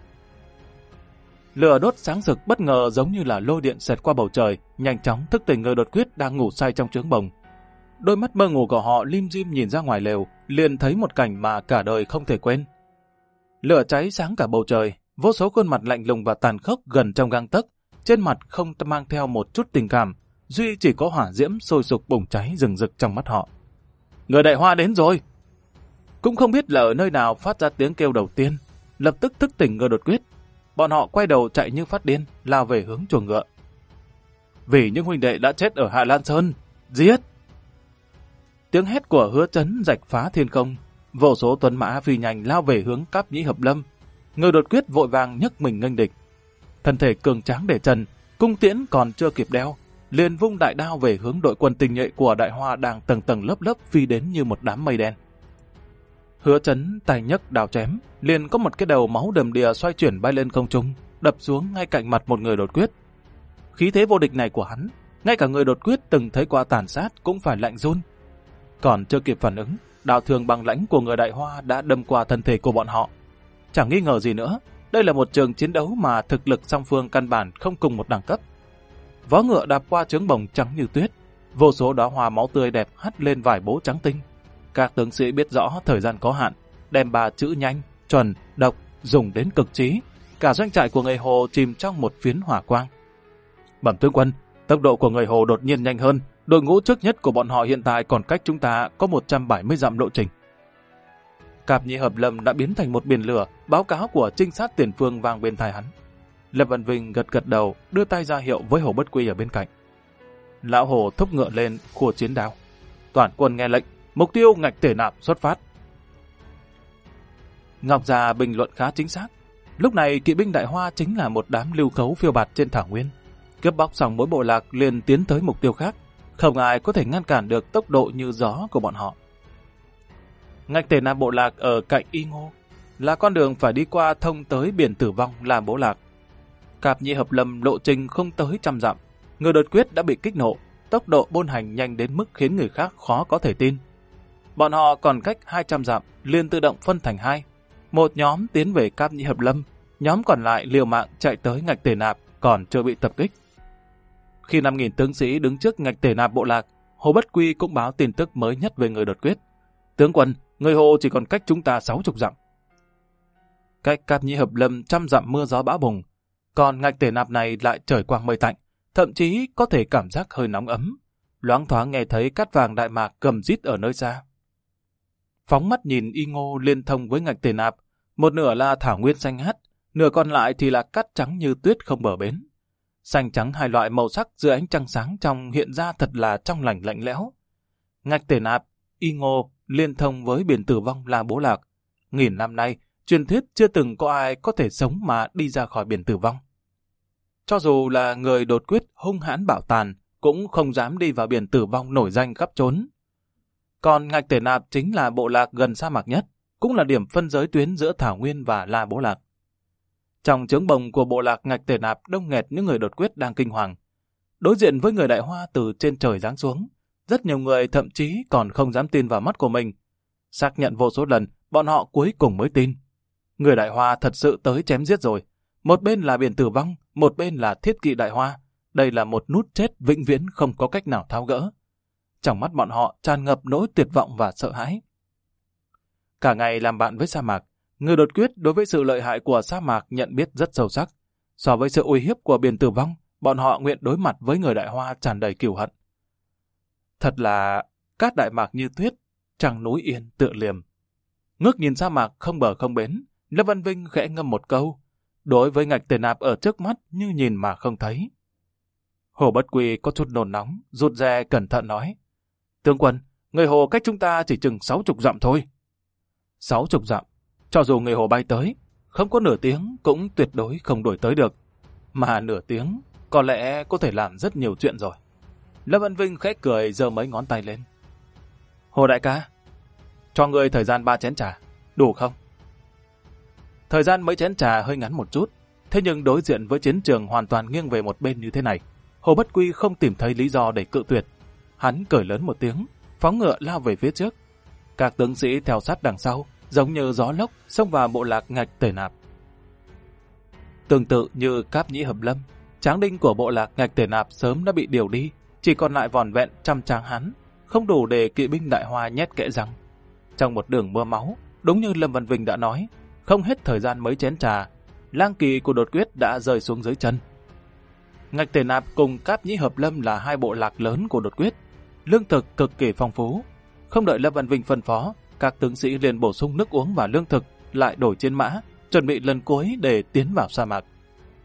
A: Lửa đốt sáng rực bất ngờ giống như là lôi điện xẹt qua bầu trời, nhanh chóng thức tỉnh người Đột Quyết đang ngủ say trong trướng bồng. Đôi mắt mơ ngủ của họ lim dim nhìn ra ngoài lều, liền thấy một cảnh mà cả đời không thể quên. Lửa cháy sáng cả bầu trời, vô số khuôn mặt lạnh lùng và tàn khốc gần trong gang tấc, trên mặt không mang theo một chút tình cảm, duy chỉ có hỏa diễm sôi sục bùng cháy rừng rực trong mắt họ. Người Đại Hoa đến rồi! Cũng không biết là ở nơi nào phát ra tiếng kêu đầu tiên, lập tức thức tỉnh người Đột Quyết. Bọn họ quay đầu chạy như phát điên, lao về hướng chuồng ngựa. Vì những huynh đệ đã chết ở Hạ Lan Sơn, giết! Tiếng hét của Hứa Chấn rạch phá thiên không, vô số tuấn mã phi nhanh lao về hướng Cáp Nhĩ Hợp Lâm. Người Đột Quyết vội vàng nhấc mình nghênh địch. Thân thể cường tráng để trần, cung tiễn còn chưa kịp đeo, liền vung đại đao về hướng đội quân tinh nhuệ của Đại Hoa đang tầng tầng lớp lớp phi đến như một đám mây đen. Hứa Chấn tay nhấc đao chém, liền có một cái đầu máu đầm đìa xoay chuyển bay lên không trung, đập xuống ngay cạnh mặt một người Đột Quyết. Khí thế vô địch này của hắn, ngay cả người Đột Quyết từng thấy qua tàn sát cũng phải lạnh run. Còn chưa kịp phản ứng, đao thương bằng lãnh của người Đại Hoa đã đâm qua thân thể của bọn họ. Chẳng nghi ngờ gì nữa, đây là một trường chiến đấu mà thực lực song phương căn bản không cùng một đẳng cấp. Vó ngựa đạp qua trướng bồng trắng như tuyết, vô số đóa hoa máu tươi đẹp hắt lên vải bố trắng tinh. Các tướng sĩ biết rõ thời gian có hạn, đem ba chữ nhanh, chuẩn, độc dùng đến cực trí. Cả doanh trại của người Hồ chìm trong một phiến hỏa quang. Bẩm tướng quân, tốc độ của người Hồ đột nhiên nhanh hơn. Đội ngũ trước nhất của bọn họ hiện tại còn cách chúng ta có 170 dặm lộ trình. Cáp Nhĩ Hợp Lâm đã biến thành một biển lửa, báo cáo của trinh sát tiền phương vang bên tai hắn. Lâm Văn Vinh gật gật đầu, đưa tay ra hiệu với Hồ Bất Quy ở bên cạnh. Lão Hồ thúc ngựa lên, khua chiến đao. Toàn quân nghe lệnh, mục tiêu Ngạch Tể Nạp xuất phát. Ngọc Già bình luận khá chính xác. Lúc này kỵ binh Đại Hoa chính là một đám lưu khấu phiêu bạt trên thảo nguyên. Cướp bóc xong mỗi bộ lạc liền tiến tới mục tiêu khác. Không ai có thể ngăn cản được tốc độ như gió của bọn họ. Ngạch Tể Nạp bộ lạc ở cạnh Y Ngô, là con đường phải đi qua thông tới biển Tử Vong là bố lạc. Cáp Nhĩ Hợp Lâm lộ trình không tới 100 dặm, người Đột Quyết đã bị kích nộ, tốc độ bôn hành nhanh đến mức khiến người khác khó có thể tin. Bọn họ còn cách 200 dặm, liền tự động phân thành hai. Một nhóm tiến về Cáp Nhĩ Hợp Lâm, nhóm còn lại liều mạng chạy tới Ngạch Tể Nạp, còn chưa bị tập kích. Khi 5.000 tướng sĩ đứng trước Ngạch Tể Nạp bộ lạc, Hồ Bất Quy cũng báo tin tức mới nhất về người Đột Quyết. Tướng quân, người Hồ chỉ còn cách chúng ta 60 dặm. Cách Cáp Nhĩ Hợp Lâm 100 dặm mưa gió bão bùng, còn Ngạch Tể Nạp này lại trời quang mây tạnh, thậm chí có thể cảm giác hơi nóng ấm. Loáng thoáng nghe thấy cát vàng Đại Mạc gầm rít ở nơi xa. Phóng mắt nhìn Y Ngô liên thông với Ngạch Tể Nạp, một nửa là thảo nguyên xanh ngắt, nửa còn lại thì là cát trắng như tuyết không bờ bến. Xanh trắng hai loại màu sắc dưới ánh trăng sáng trong hiện ra thật là trong lành lạnh lẽo. Ngạch Tể Nạp, Y Ngô liên thông với biển Tử Vong là bố lạc. Nghìn năm nay, truyền thuyết chưa từng có ai có thể sống mà đi ra khỏi biển Tử Vong. Cho dù là người Đột Quyết hung hãn bạo tàn, cũng không dám đi vào biển Tử Vong nổi danh khắp trốn. Còn Ngạch Tể Nạp chính là bộ lạc gần sa mạc nhất, cũng là điểm phân giới tuyến giữa Thảo Nguyên và La Bố Lạc. Trong trướng bồng của bộ lạc Ngạch Tể Nạp đông nghẹt những người Đột Quyết đang kinh hoàng. Đối diện với người Đại Hoa từ trên trời giáng xuống, rất nhiều người thậm chí còn không dám tin vào mắt của mình. Xác nhận vô số lần, bọn họ cuối cùng mới tin. Người Đại Hoa thật sự tới chém giết rồi. Một bên là biển tử vong, một bên là thiết kỵ Đại Hoa. Đây là một nút chết vĩnh viễn không có cách nào tháo gỡ. Trong mắt bọn họ tràn ngập nỗi tuyệt vọng và sợ hãi. Cả ngày làm bạn với sa mạc, người đột quyết đối với sự lợi hại của sa mạc nhận biết rất sâu sắc. So với sự uy hiếp của biển tử vong, bọn họ nguyện đối mặt với người Đại Hoa tràn đầy cừu hận. Thật là cát đại mạc như tuyết, trăng núi yên tựa liềm. Ngước nhìn sa mạc không bờ không bến, Lâm Văn Vinh khẽ ngâm một câu. Đối với Ngạch Tề Nạp ở trước mắt như nhìn mà không thấy. Hồ Bất Quy có chút nôn nóng, rụt rè cẩn thận nói. Tướng quân, người Hồ cách chúng ta chỉ chừng 60 dặm thôi. 60 dặm, cho dù người Hồ bay tới, không có nửa tiếng cũng tuyệt đối không đuổi tới được. Mà nửa tiếng có lẽ có thể làm rất nhiều chuyện rồi. Lâm Văn Vinh khẽ cười giơ mấy ngón tay lên. Hồ đại ca, cho người thời gian 3 chén trà, đủ không? Thời gian mấy chén trà hơi ngắn một chút, thế nhưng đối diện với chiến trường hoàn toàn nghiêng về một bên như thế này, Hồ Bất Quy không tìm thấy lý do để cự tuyệt. Hắn cười lớn một tiếng, phóng ngựa lao về phía trước. Các tướng sĩ theo sát đằng sau, giống như gió lốc xông vào bộ lạc Ngạch Tề Nạp. Tương tự như Cáp Nhĩ Hợp Lâm, tráng đinh của bộ lạc Ngạch Tề Nạp sớm đã bị điều đi, chỉ còn lại vòn vẹn trăm tráng hắn, không đủ để kỵ binh Đại Hoa nhét kẽ răng. Trong một đường mưa máu, đúng như Lâm Văn Vinh đã nói, không hết thời gian mấy chén trà, lang kỳ của đột quyết đã rơi xuống dưới chân. Ngạch Tề Nạp cùng Cáp Nhĩ Hợp Lâm là hai bộ lạc lớn của đột quyết, lương thực cực kỳ phong phú. Không đợi Lâm Văn Vinh phân phó, các tướng sĩ liền bổ sung nước uống và lương thực, lại đổi chiến mã, chuẩn bị lần cuối để tiến vào sa mạc.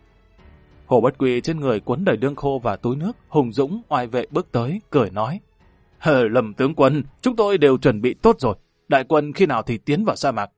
A: Hồ Bất Quy trên người quấn đầy lương khô và túi nước, hùng dũng oai vệ bước tới, cười nói: Lâm tướng quân, chúng tôi đều chuẩn bị tốt rồi, đại quân khi nào thì tiến vào sa mạc?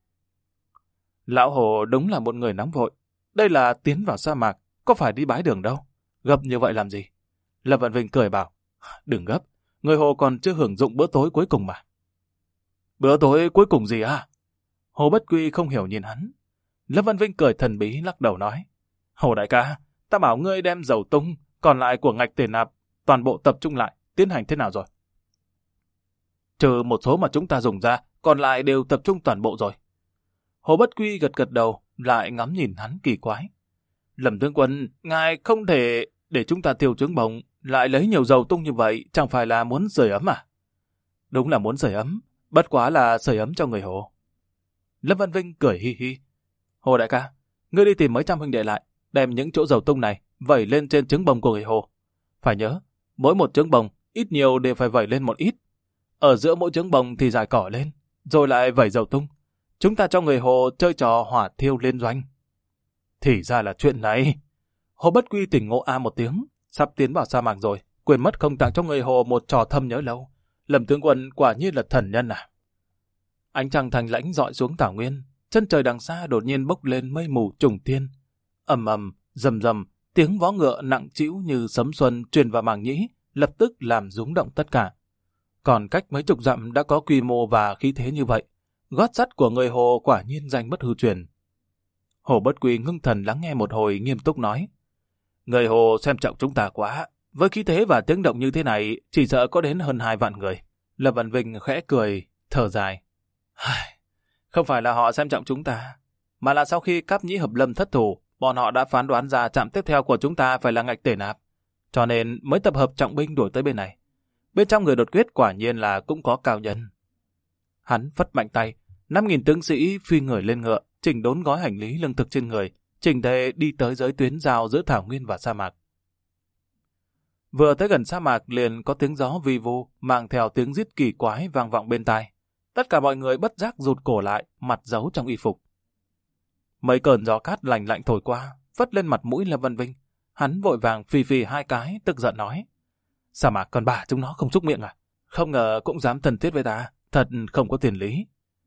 A: Lão Hồ đúng là một người nóng vội. Đây là tiến vào sa mạc, có phải đi bái đường đâu. Gấp như vậy làm gì? Lâm Văn Vinh cười bảo: Đừng gấp, người Hồ còn chưa hưởng dụng bữa tối cuối cùng mà. Bữa tối cuối cùng gì à? Hồ Bất Quy không hiểu nhìn hắn. Lâm Văn Vinh cười thần bí lắc đầu nói: Hồ đại ca, ta bảo ngươi đem dầu tung, còn lại của Ngạch Tề Nạp, toàn bộ tập trung lại, tiến hành thế nào rồi? Trừ một số mà chúng ta dùng ra, còn lại đều tập trung toàn bộ rồi. Hồ Bất Quy gật gật đầu, lại ngắm nhìn hắn kỳ quái. Lâm tướng quân, ngài không thể để chúng ta tiêu trứng bồng, lại lấy nhiều dầu tung như vậy, chẳng phải là muốn sưởi ấm à? Đúng là muốn sưởi ấm, bất quá là sưởi ấm cho người Hồ. Lâm Văn Vinh cười hi hi. Hồ đại ca, ngươi đi tìm mấy trăm huynh đệ lại, đem những chỗ dầu tung này vẩy lên trên trứng bồng của người Hồ. Phải nhớ, mỗi một trứng bồng ít nhiều đều phải vẩy lên một ít. Ở giữa mỗi trứng bồng thì rải cỏ lên, rồi lại vẩy dầu tung. Chúng ta cho người Hồ chơi trò hỏa thiêu liên doanh. Thì ra là chuyện này. Hồ Bất Quy tỉnh ngộ a một tiếng, sắp tiến vào sa mạc rồi, quên mất không tặng cho người Hồ một trò thâm nhớ lâu. Lâm tướng quân quả nhiên là thần nhân à. Ánh trăng thành lãnh dọi xuống thảo nguyên, chân trời đằng xa đột nhiên bốc lên mây mù trùng thiên. Ầm ầm, rầm rầm, tiếng vó ngựa nặng trĩu như sấm xuân truyền vào màng nhĩ, lập tức làm rúng động tất cả. Còn cách mấy chục dặm đã có quy mô và khí thế như vậy, gót sắt của người Hồ quả nhiên danh bất hư truyền. Hồ Bất Quy ngưng thần lắng nghe một hồi nghiêm túc nói: Người Hồ xem trọng chúng ta quá, với khí thế và tiếng động như thế này, chỉ sợ có đến hơn 2 vạn người. Lâm Văn Vinh khẽ cười, thở dài. Không phải là họ xem trọng chúng ta, mà là sau khi Cáp Nhĩ Hợp Lâm thất thủ, bọn họ đã phán đoán ra trạm tiếp theo của chúng ta phải là Ngạch Tề Nạp, cho nên mới tập hợp trọng binh đuổi tới bên này. Bên trong người đột quyết quả nhiên là cũng có cao nhân. Hắn phất mạnh tay, 5.000 tướng sĩ phi người lên ngựa, chỉnh đốn gói hành lý lương thực trên người, chỉnh tề đi tới giới tuyến giao giữa thảo nguyên và sa mạc. Vừa tới gần sa mạc liền có tiếng gió vi vu mang theo tiếng rít kỳ quái vang vọng bên tai. Tất cả mọi người bất giác rụt cổ lại, mặt giấu trong y phục. Mấy cơn gió cát lạnh lạnh thổi qua, phất lên mặt mũi Lâm Văn Vinh. Hắn vội vàng phì phì 2 cái, tức giận nói: Sa mạc con bà chúng nó không xúc miệng à? Không ngờ cũng dám thân thiết với ta, thật không có tiền lý.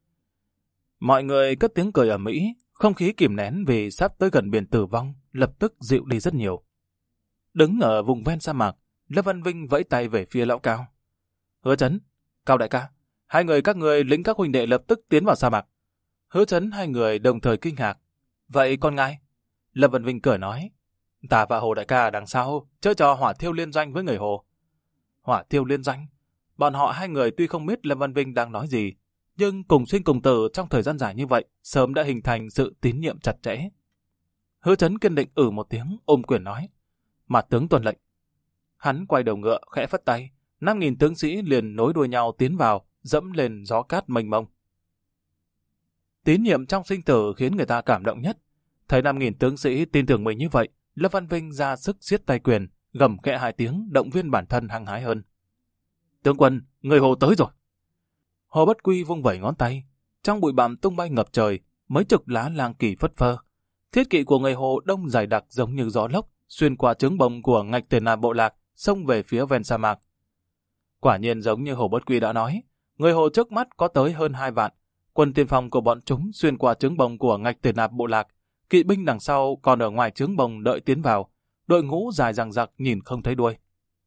A: Mọi người cất tiếng cười ầm ĩ, không khí kìm nén vì sắp tới gần biển tử vong, lập tức dịu đi rất nhiều. Đứng ở vùng ven sa mạc, Lâm Văn Vinh vẫy tay về phía lão Cao. Hứa Chấn, Cao đại ca, hai người các ngươi lĩnh các huynh đệ lập tức tiến vào sa mạc. Hứa Chấn hai người đồng thời kinh ngạc. Vậy con ngài? Lâm Văn Vinh cười nói: Ta và Hồ đại ca đằng sau chơi trò hỏa thiêu liên doanh với người Hồ. Hỏa thiêu liên doanh? Bọn họ hai người tuy không biết Lâm Văn Vinh đang nói gì, nhưng cùng sinh cùng tử trong thời gian dài như vậy, sớm đã hình thành sự tín nhiệm chặt chẽ. Hứa Chấn kiên định một tiếng, ôm quyền nói: "Mà tướng tuân lệnh." Hắn quay đầu ngựa, khẽ phất tay, 5.000 tướng sĩ liền nối đuôi nhau tiến vào, dẫm lên gió cát mênh mông. Tín nhiệm trong sinh tử khiến người ta cảm động nhất. Thấy 5.000 tướng sĩ tin tưởng mình như vậy, Lâm Văn Vinh ra sức siết tay quyền, gầm khẽ 2 tiếng, động viên bản thân hăng hái hơn. "Tướng quân, người Hồ tới rồi." Hồ Bất Quy vung vẩy ngón tay, trong bụi bặm tung bay ngập trời, mấy chục lá lang kỳ phất phơ. Thiết kỵ của người Hồ đông dày đặc giống như gió lốc, xuyên qua trướng bồng của Ngạch Tề Nạp bộ lạc, xông về phía ven sa mạc. Quả nhiên giống như Hồ Bất Quy đã nói, người Hồ trước mắt có tới hơn 2 vạn. Quân tiên phong của bọn chúng xuyên qua trướng bồng của Ngạch Tề Nạp bộ lạc, kỵ binh đằng sau còn ở ngoài trướng bồng đợi tiến vào, đội ngũ dài dằng dặc nhìn không thấy đuôi.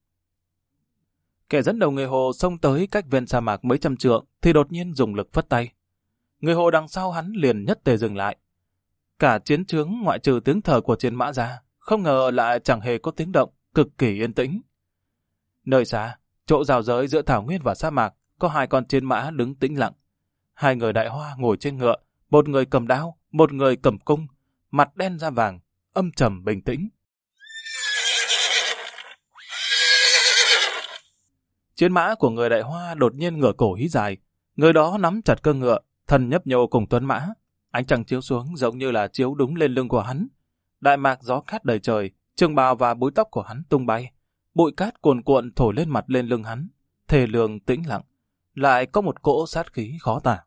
A: Kẻ dẫn đầu người Hồ xông tới cách ven sa mạc mấy trăm trượng thì đột nhiên dùng lực phất tay. Người Hồ đằng sau hắn liền nhất tề dừng lại. Cả chiến trướng ngoại trừ tiếng thở của chiến mã ra, không ngờ lại chẳng hề có tiếng động, cực kỳ yên tĩnh. Nơi xa, chỗ rào giới giữa thảo nguyên và sa mạc, có 2 con chiến mã đứng tĩnh lặng. 2 người đại hoa ngồi trên ngựa, một người cầm đao, một người cầm cung, mặt đen da vàng, âm trầm bình tĩnh. Chiến mã của người đại hoa đột nhiên ngửa cổ hí dài, người đó nắm chặt cơ ngựa, thân nhấp nhô cùng tuấn mã. Ánh trăng chiếu xuống giống như là chiếu đúng lên lưng của hắn. Đại mạc gió cát đầy trời, trường bào và búi tóc của hắn tung bay. Bụi cát cuồn cuộn thổi lên mặt lên lưng hắn, thề lương tĩnh lặng, lại có một cỗ sát khí khó tả.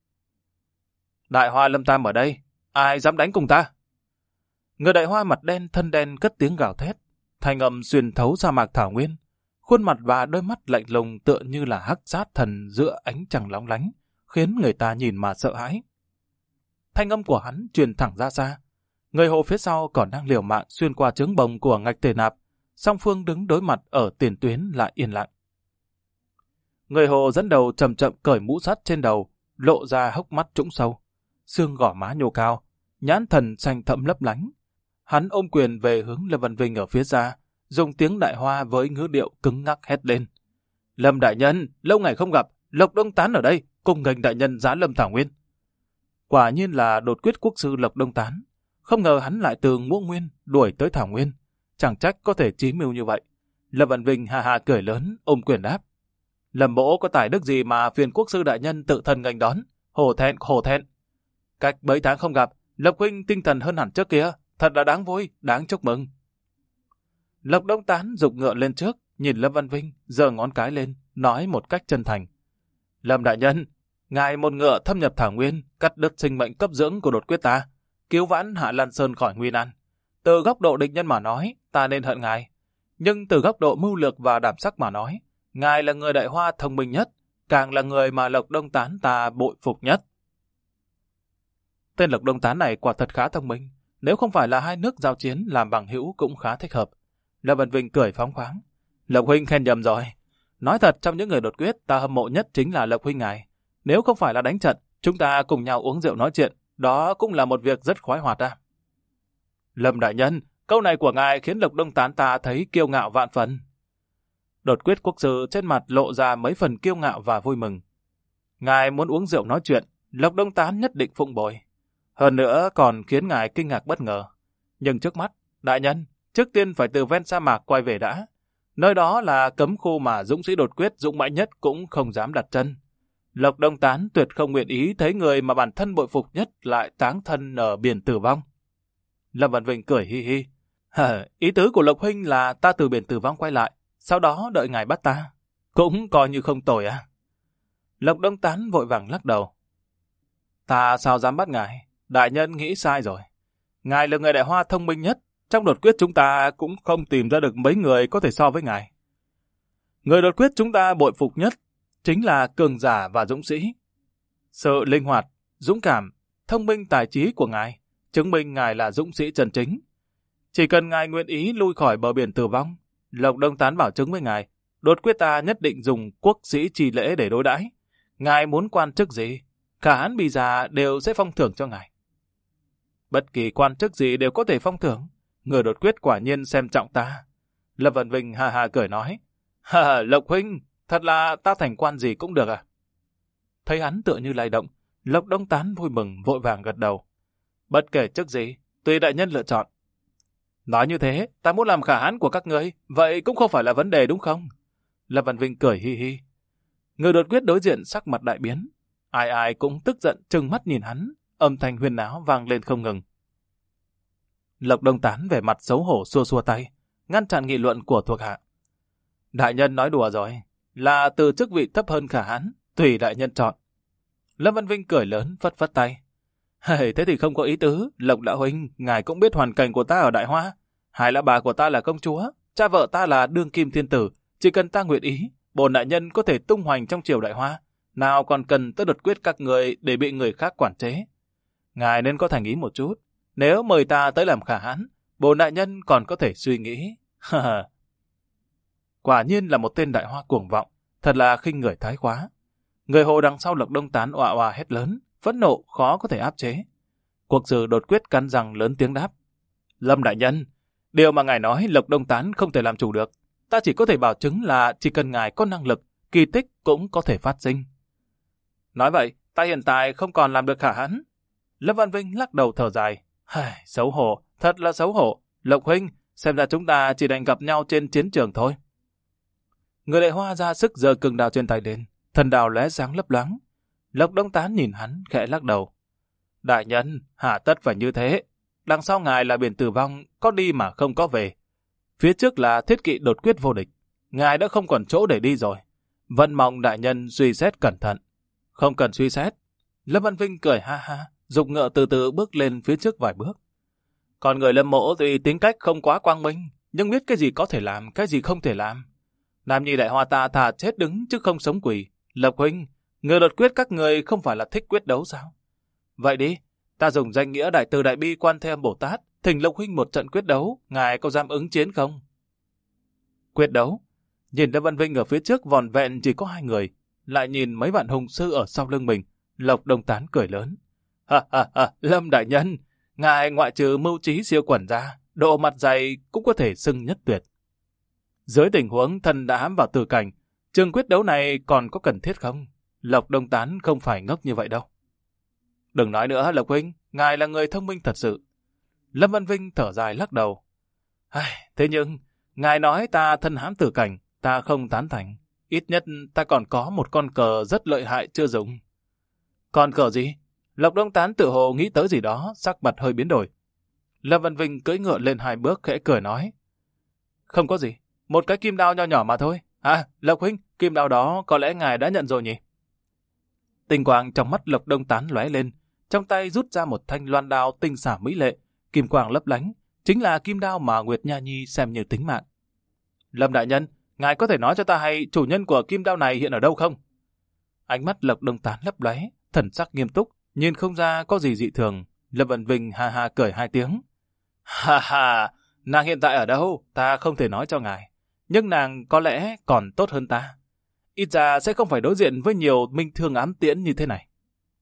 A: "Đại hoa Lâm Tam ở đây, ai dám đánh cùng ta?" Người đại hoa mặt đen thân đen cất tiếng gào thét, thanh âm xuyên thấu sa mạc thảo nguyên. Khuôn mặt và đôi mắt lạnh lùng tựa như là hắc sát thần giữa ánh trăng lóng lánh, khiến người ta nhìn mà sợ hãi. Thanh âm của hắn truyền thẳng ra xa. Người Hồ phía sau còn đang liều mạng xuyên qua trướng bồng của Ngạch Tề Nạp, song phương đứng đối mặt ở tiền tuyến lại yên lặng. Người Hồ dẫn đầu chậm chậm cởi mũ sắt trên đầu, lộ ra hốc mắt trũng sâu, xương gò má nhô cao, nhãn thần xanh thẫm lấp lánh. Hắn ôm quyền về hướng Lâm Văn Vinh ở phía xa, dùng tiếng đại hoa với ngữ điệu cứng ngắc hét lên: "Lâm đại nhân, lâu ngày không gặp, Lộc Đông Tán ở đây, cùng nghênh đại nhân giá Lâm Thảo Nguyên." Quả nhiên là đột quyết quốc sư Lộc Đông Tán. Không ngờ hắn lại từ Ngũ Nguyên đuổi tới Thảo Nguyên, chẳng trách có thể chí mưu như vậy. Lâm Văn Vinh ha ha cười lớn, ôm quyền đáp: "Lâm mỗ có tài đức gì mà phiền quốc sư đại nhân tự thân nghênh đón, hổ thẹn hổ thẹn. Cách mấy tháng không gặp, Lộc huynh tinh thần hơn hẳn trước kia, thật là đáng vui, đáng chúc mừng." Lộc Đông Tán giục ngựa lên trước, nhìn Lâm Văn Vinh, giơ ngón cái lên, nói một cách chân thành: "Lâm đại nhân, ngài một ngựa thâm nhập Thảo Nguyên, cắt đứt sinh mệnh cấp dưỡng của đột quyết ta, cứu vãn Hạ Lan Sơn khỏi nguy nan. Từ góc độ địch nhân mà nói, ta nên hận ngài. Nhưng từ góc độ mưu lược và đảm sắc mà nói, ngài là người đại hoa thông minh nhất, càng là người mà Lộc Đông Tán ta bội phục nhất." Tên Lộc Đông Tán này quả thật khá thông minh, nếu không phải là 2 nước giao chiến làm bằng hữu cũng khá thích hợp. Lâm Văn Vinh cười phóng khoáng: "Lộc huynh khen nhầm rồi. Nói thật, trong những người đột quyết, ta hâm mộ nhất chính là Lộc huynh ngài. Nếu không phải là đánh trận, chúng ta cùng nhau uống rượu nói chuyện, đó cũng là một việc rất khoái hoạt ta." "Lâm đại nhân, câu này của ngài khiến Lộc Đông Tán ta thấy kiêu ngạo vạn phần." Đột quyết quốc sư trên mặt lộ ra mấy phần kiêu ngạo và vui mừng. "Ngài muốn uống rượu nói chuyện, Lộc Đông Tán nhất định phụng bồi. Hơn nữa còn khiến ngài kinh ngạc bất ngờ. Nhưng trước mắt, đại nhân, trước tiên phải từ ven sa mạc quay về đã. Nơi đó là cấm khu mà dũng sĩ đột quyết dũng mãnh nhất cũng không dám đặt chân. Lộc Đông Tán tuyệt không nguyện ý thấy người mà bản thân bội phục nhất lại táng thân ở biển tử vong." Lâm Văn Vinh cười hi hi: "Ý tứ của Lộc huynh là ta từ biển tử vong quay lại, sau đó đợi ngài bắt ta. Cũng coi như không tồi à?" Lộc Đông Tán vội vàng lắc đầu: "Ta sao dám bắt ngài? Đại nhân nghĩ sai rồi. Ngài là người đại hoa thông minh nhất, trong đột quyết chúng ta cũng không tìm ra được mấy người có thể so với ngài. Người đột quyết chúng ta bội phục nhất chính là cường giả và dũng sĩ. Sự linh hoạt, dũng cảm, thông minh tài trí của ngài chứng minh ngài là dũng sĩ chân chính. Chỉ cần ngài nguyện ý lui khỏi bờ biển tử vong, Lộc Đông Tán bảo chứng với ngài, đột quyết ta nhất định dùng quốc sĩ trì lễ để đối đãi. Ngài muốn quan chức gì, cả Hán Bì Già đều sẽ phong thưởng cho ngài. Bất kỳ quan chức gì đều có thể phong thưởng. Người đột quyết quả nhiên xem trọng ta." Lâm Văn Vinh ha ha cười nói: Lộc huynh, thật là ta thành quan gì cũng được à?" thấy hắn tựa như lay động, Lộc Đông Tán vui mừng vội vàng gật đầu. Bất kể chức gì, tùy đại nhân lựa chọn. Nói như thế, ta muốn làm khả hãn của các ngươi, vậy cũng không phải là vấn đề đúng không? Lâm Văn Vinh cười hi hi. Người đột quyết đối diện sắc mặt đại biến. Ai ai cũng tức giận trừng mắt nhìn hắn, âm thanh huyên náo vang lên không ngừng. Lộc Đông Tán vẻ mặt xấu hổ xua xua tay, ngăn chặn nghị luận của thuộc hạ. Đại nhân nói đùa rồi, là từ chức vị thấp hơn khả hãn, tùy đại nhân chọn. Lâm Văn Vinh cười lớn phất phất tay. Thế thì không có ý tứ, Lộc lão huynh, ngài cũng biết hoàn cảnh của ta ở Đại Hoa. Hai lão bà của ta là công chúa, cha vợ ta là đương kim thiên tử, chỉ cần ta nguyện ý, bổn đại nhân có thể tung hoành trong triều Đại Hoa, nào còn cần tới đột quyết các người để bị người khác quản chế. Ngài nên có thành ý một chút, nếu mời ta tới làm khả hãn, bổn đại nhân còn có thể suy nghĩ. Quả nhiên là một tên Đại Hoa cuồng vọng, thật là khinh người thái quá. Người Hồ đằng sau Lộc Đông Tán òa òa hét lớn, phẫn nộ khó có thể áp chế. Cuộc sử đột quyết cắn răng lớn tiếng đáp. Lâm đại nhân, điều mà ngài nói Lộc Đông Tán không thể làm chủ được. Ta chỉ có thể bảo chứng là chỉ cần ngài có năng lực, kỳ tích cũng có thể phát sinh. Nói vậy, ta hiện tại không còn làm được khả hãn. Lâm Văn Vinh lắc đầu thở dài. Xấu hổ, thật là xấu hổ. Lộc huynh, xem ra chúng ta chỉ đành gặp nhau trên chiến trường thôi. Người Đại Hoa ra sức giơ cương đao trên tay lên, thần đao lóe sáng lấp loáng. Lộc Đông Tán nhìn hắn khẽ lắc đầu. Đại nhân, hà tất phải như thế. Đằng sau ngài là biển tử vong, có đi mà không có về. Phía trước là thiết kỵ đột quyết vô địch. Ngài đã không còn chỗ để đi rồi. Vẫn mong đại nhân suy xét cẩn thận. Không cần suy xét. Lâm Văn Vinh cười ha ha, dục ngựa từ từ bước lên phía trước vài bước. Còn người Lâm Mỗ tuy tính cách không quá quang minh, nhưng biết cái gì có thể làm, cái gì không thể làm. Nam nhi Đại Hoa ta thà chết đứng chứ không sống quỳ. Lộc huynh, người đột quyết các người không phải là thích quyết đấu sao? Vậy đi, ta dùng danh nghĩa Đại Từ Đại Bi Quan Thế Âm Bồ Tát, thỉnh Lộc huynh một trận quyết đấu, ngài có dám ứng chiến không? Quyết đấu? Nhìn Lâm Văn Vinh ở phía trước vòn vẹn chỉ có hai người, lại nhìn mấy vạn hùng sư ở sau lưng mình, Lộc Đông Tán cười lớn. Lâm đại nhân, ngài ngoại trừ mưu trí siêu quần ra, độ mặt dày cũng có thể xưng nhất tuyệt. Dưới tình huống thân đã hãm vào tử cảnh, trường quyết đấu này còn có cần thiết không? Lộc Đông Tán không phải ngốc như vậy đâu. Đừng nói nữa Lộc huynh, ngài là người thông minh thật sự. Lâm Văn Vinh thở dài lắc đầu. Thế nhưng, ngài nói ta thân hãm tử cảnh, ta không tán thành. Ít nhất ta còn có một con cờ rất lợi hại chưa dùng. Con cờ gì? Lộc Đông Tán tự hồ nghĩ tới gì đó, sắc mặt hơi biến đổi. Lâm Văn Vinh cưỡi ngựa lên hai bước khẽ cười nói. Không có gì, một cái kim đao nho nhỏ mà thôi. Lộc huynh, kim đao đó có lẽ ngài đã nhận rồi nhỉ? Tinh quang trong mắt Lộc Đông Tán lóe lên, trong tay rút ra một thanh loan đao tinh xảo mỹ lệ, kim quang lấp lánh, chính là kim đao mà Nguyệt Nha Nhi xem như tính mạng. Lâm đại nhân, ngài có thể nói cho ta hay chủ nhân của kim đao này hiện ở đâu không? Ánh mắt Lộc Đông Tán lấp lóe, thần sắc nghiêm túc, nhìn không ra có gì dị thường. Lâm Văn Vinh ha ha cười hai tiếng. Nàng hiện tại ở đâu, ta không thể nói cho ngài. Nhưng nàng có lẽ còn tốt hơn ta. Ít ra sẽ không phải đối diện với nhiều minh thương ám tiễn như thế này.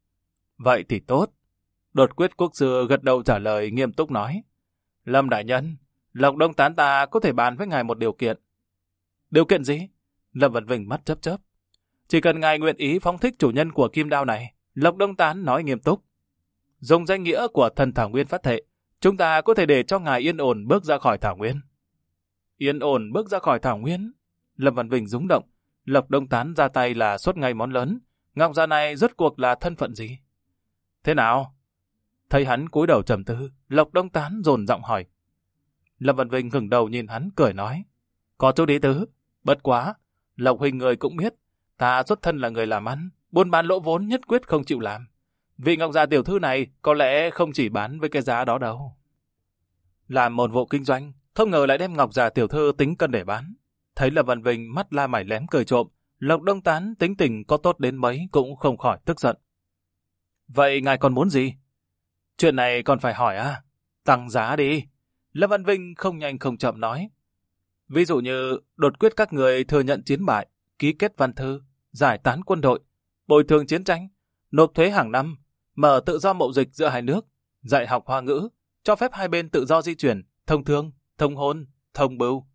A: Vậy thì tốt. Đột quyết quốc sư gật đầu trả lời nghiêm túc nói. Lâm đại nhân, Lộc Đông Tán ta có thể bàn với ngài một điều kiện. Điều kiện gì? Lâm Văn Vinh mắt chớp chớp. Chỉ cần ngài nguyện ý phóng thích chủ nhân của kim đao này, Lộc Đông Tán nói nghiêm túc. Dùng danh nghĩa của thần Thảo Nguyên phát thệ, chúng ta có thể để cho ngài yên ổn bước ra khỏi Thảo Nguyên. Yên ổn bước ra khỏi Thảo Nguyên? Lâm Văn Vinh rúng động. Lộc Đông Tán ra tay là xuất ngay món lớn. Ngọc già này rốt cuộc là thân phận gì? Thế nào? Thấy hắn cúi đầu trầm tư, Lộc Đông Tán dồn giọng hỏi. Lâm Văn Vinh ngẩng đầu nhìn hắn cười nói. Có chút ý tứ. Bất quá, Lộc huynh người cũng biết, ta xuất thân là người làm ăn, buôn bán lỗ vốn nhất quyết không chịu làm. Vị Ngọc già tiểu thư này có lẽ không chỉ bán với cái giá đó đâu. Làm một vụ kinh doanh, không ngờ lại đem Ngọc già tiểu thư tính cân để bán. Thấy Lâm Văn Vinh mắt la mày lém cười trộm, Lộc Đông Tán tính tình có tốt đến mấy cũng không khỏi tức giận. Vậy ngài còn muốn gì? Chuyện này còn phải hỏi à? Tăng giá đi. Lâm Văn Vinh không nhanh không chậm nói. Ví dụ như đột quyết các người thừa nhận chiến bại, ký kết văn thư, giải tán quân đội, bồi thường chiến tranh, nộp thuế hàng năm, mở tự do mậu dịch giữa hai nước, dạy học Hoa ngữ, cho phép hai bên tự do di chuyển, thông thương, thông hôn, thông bưu.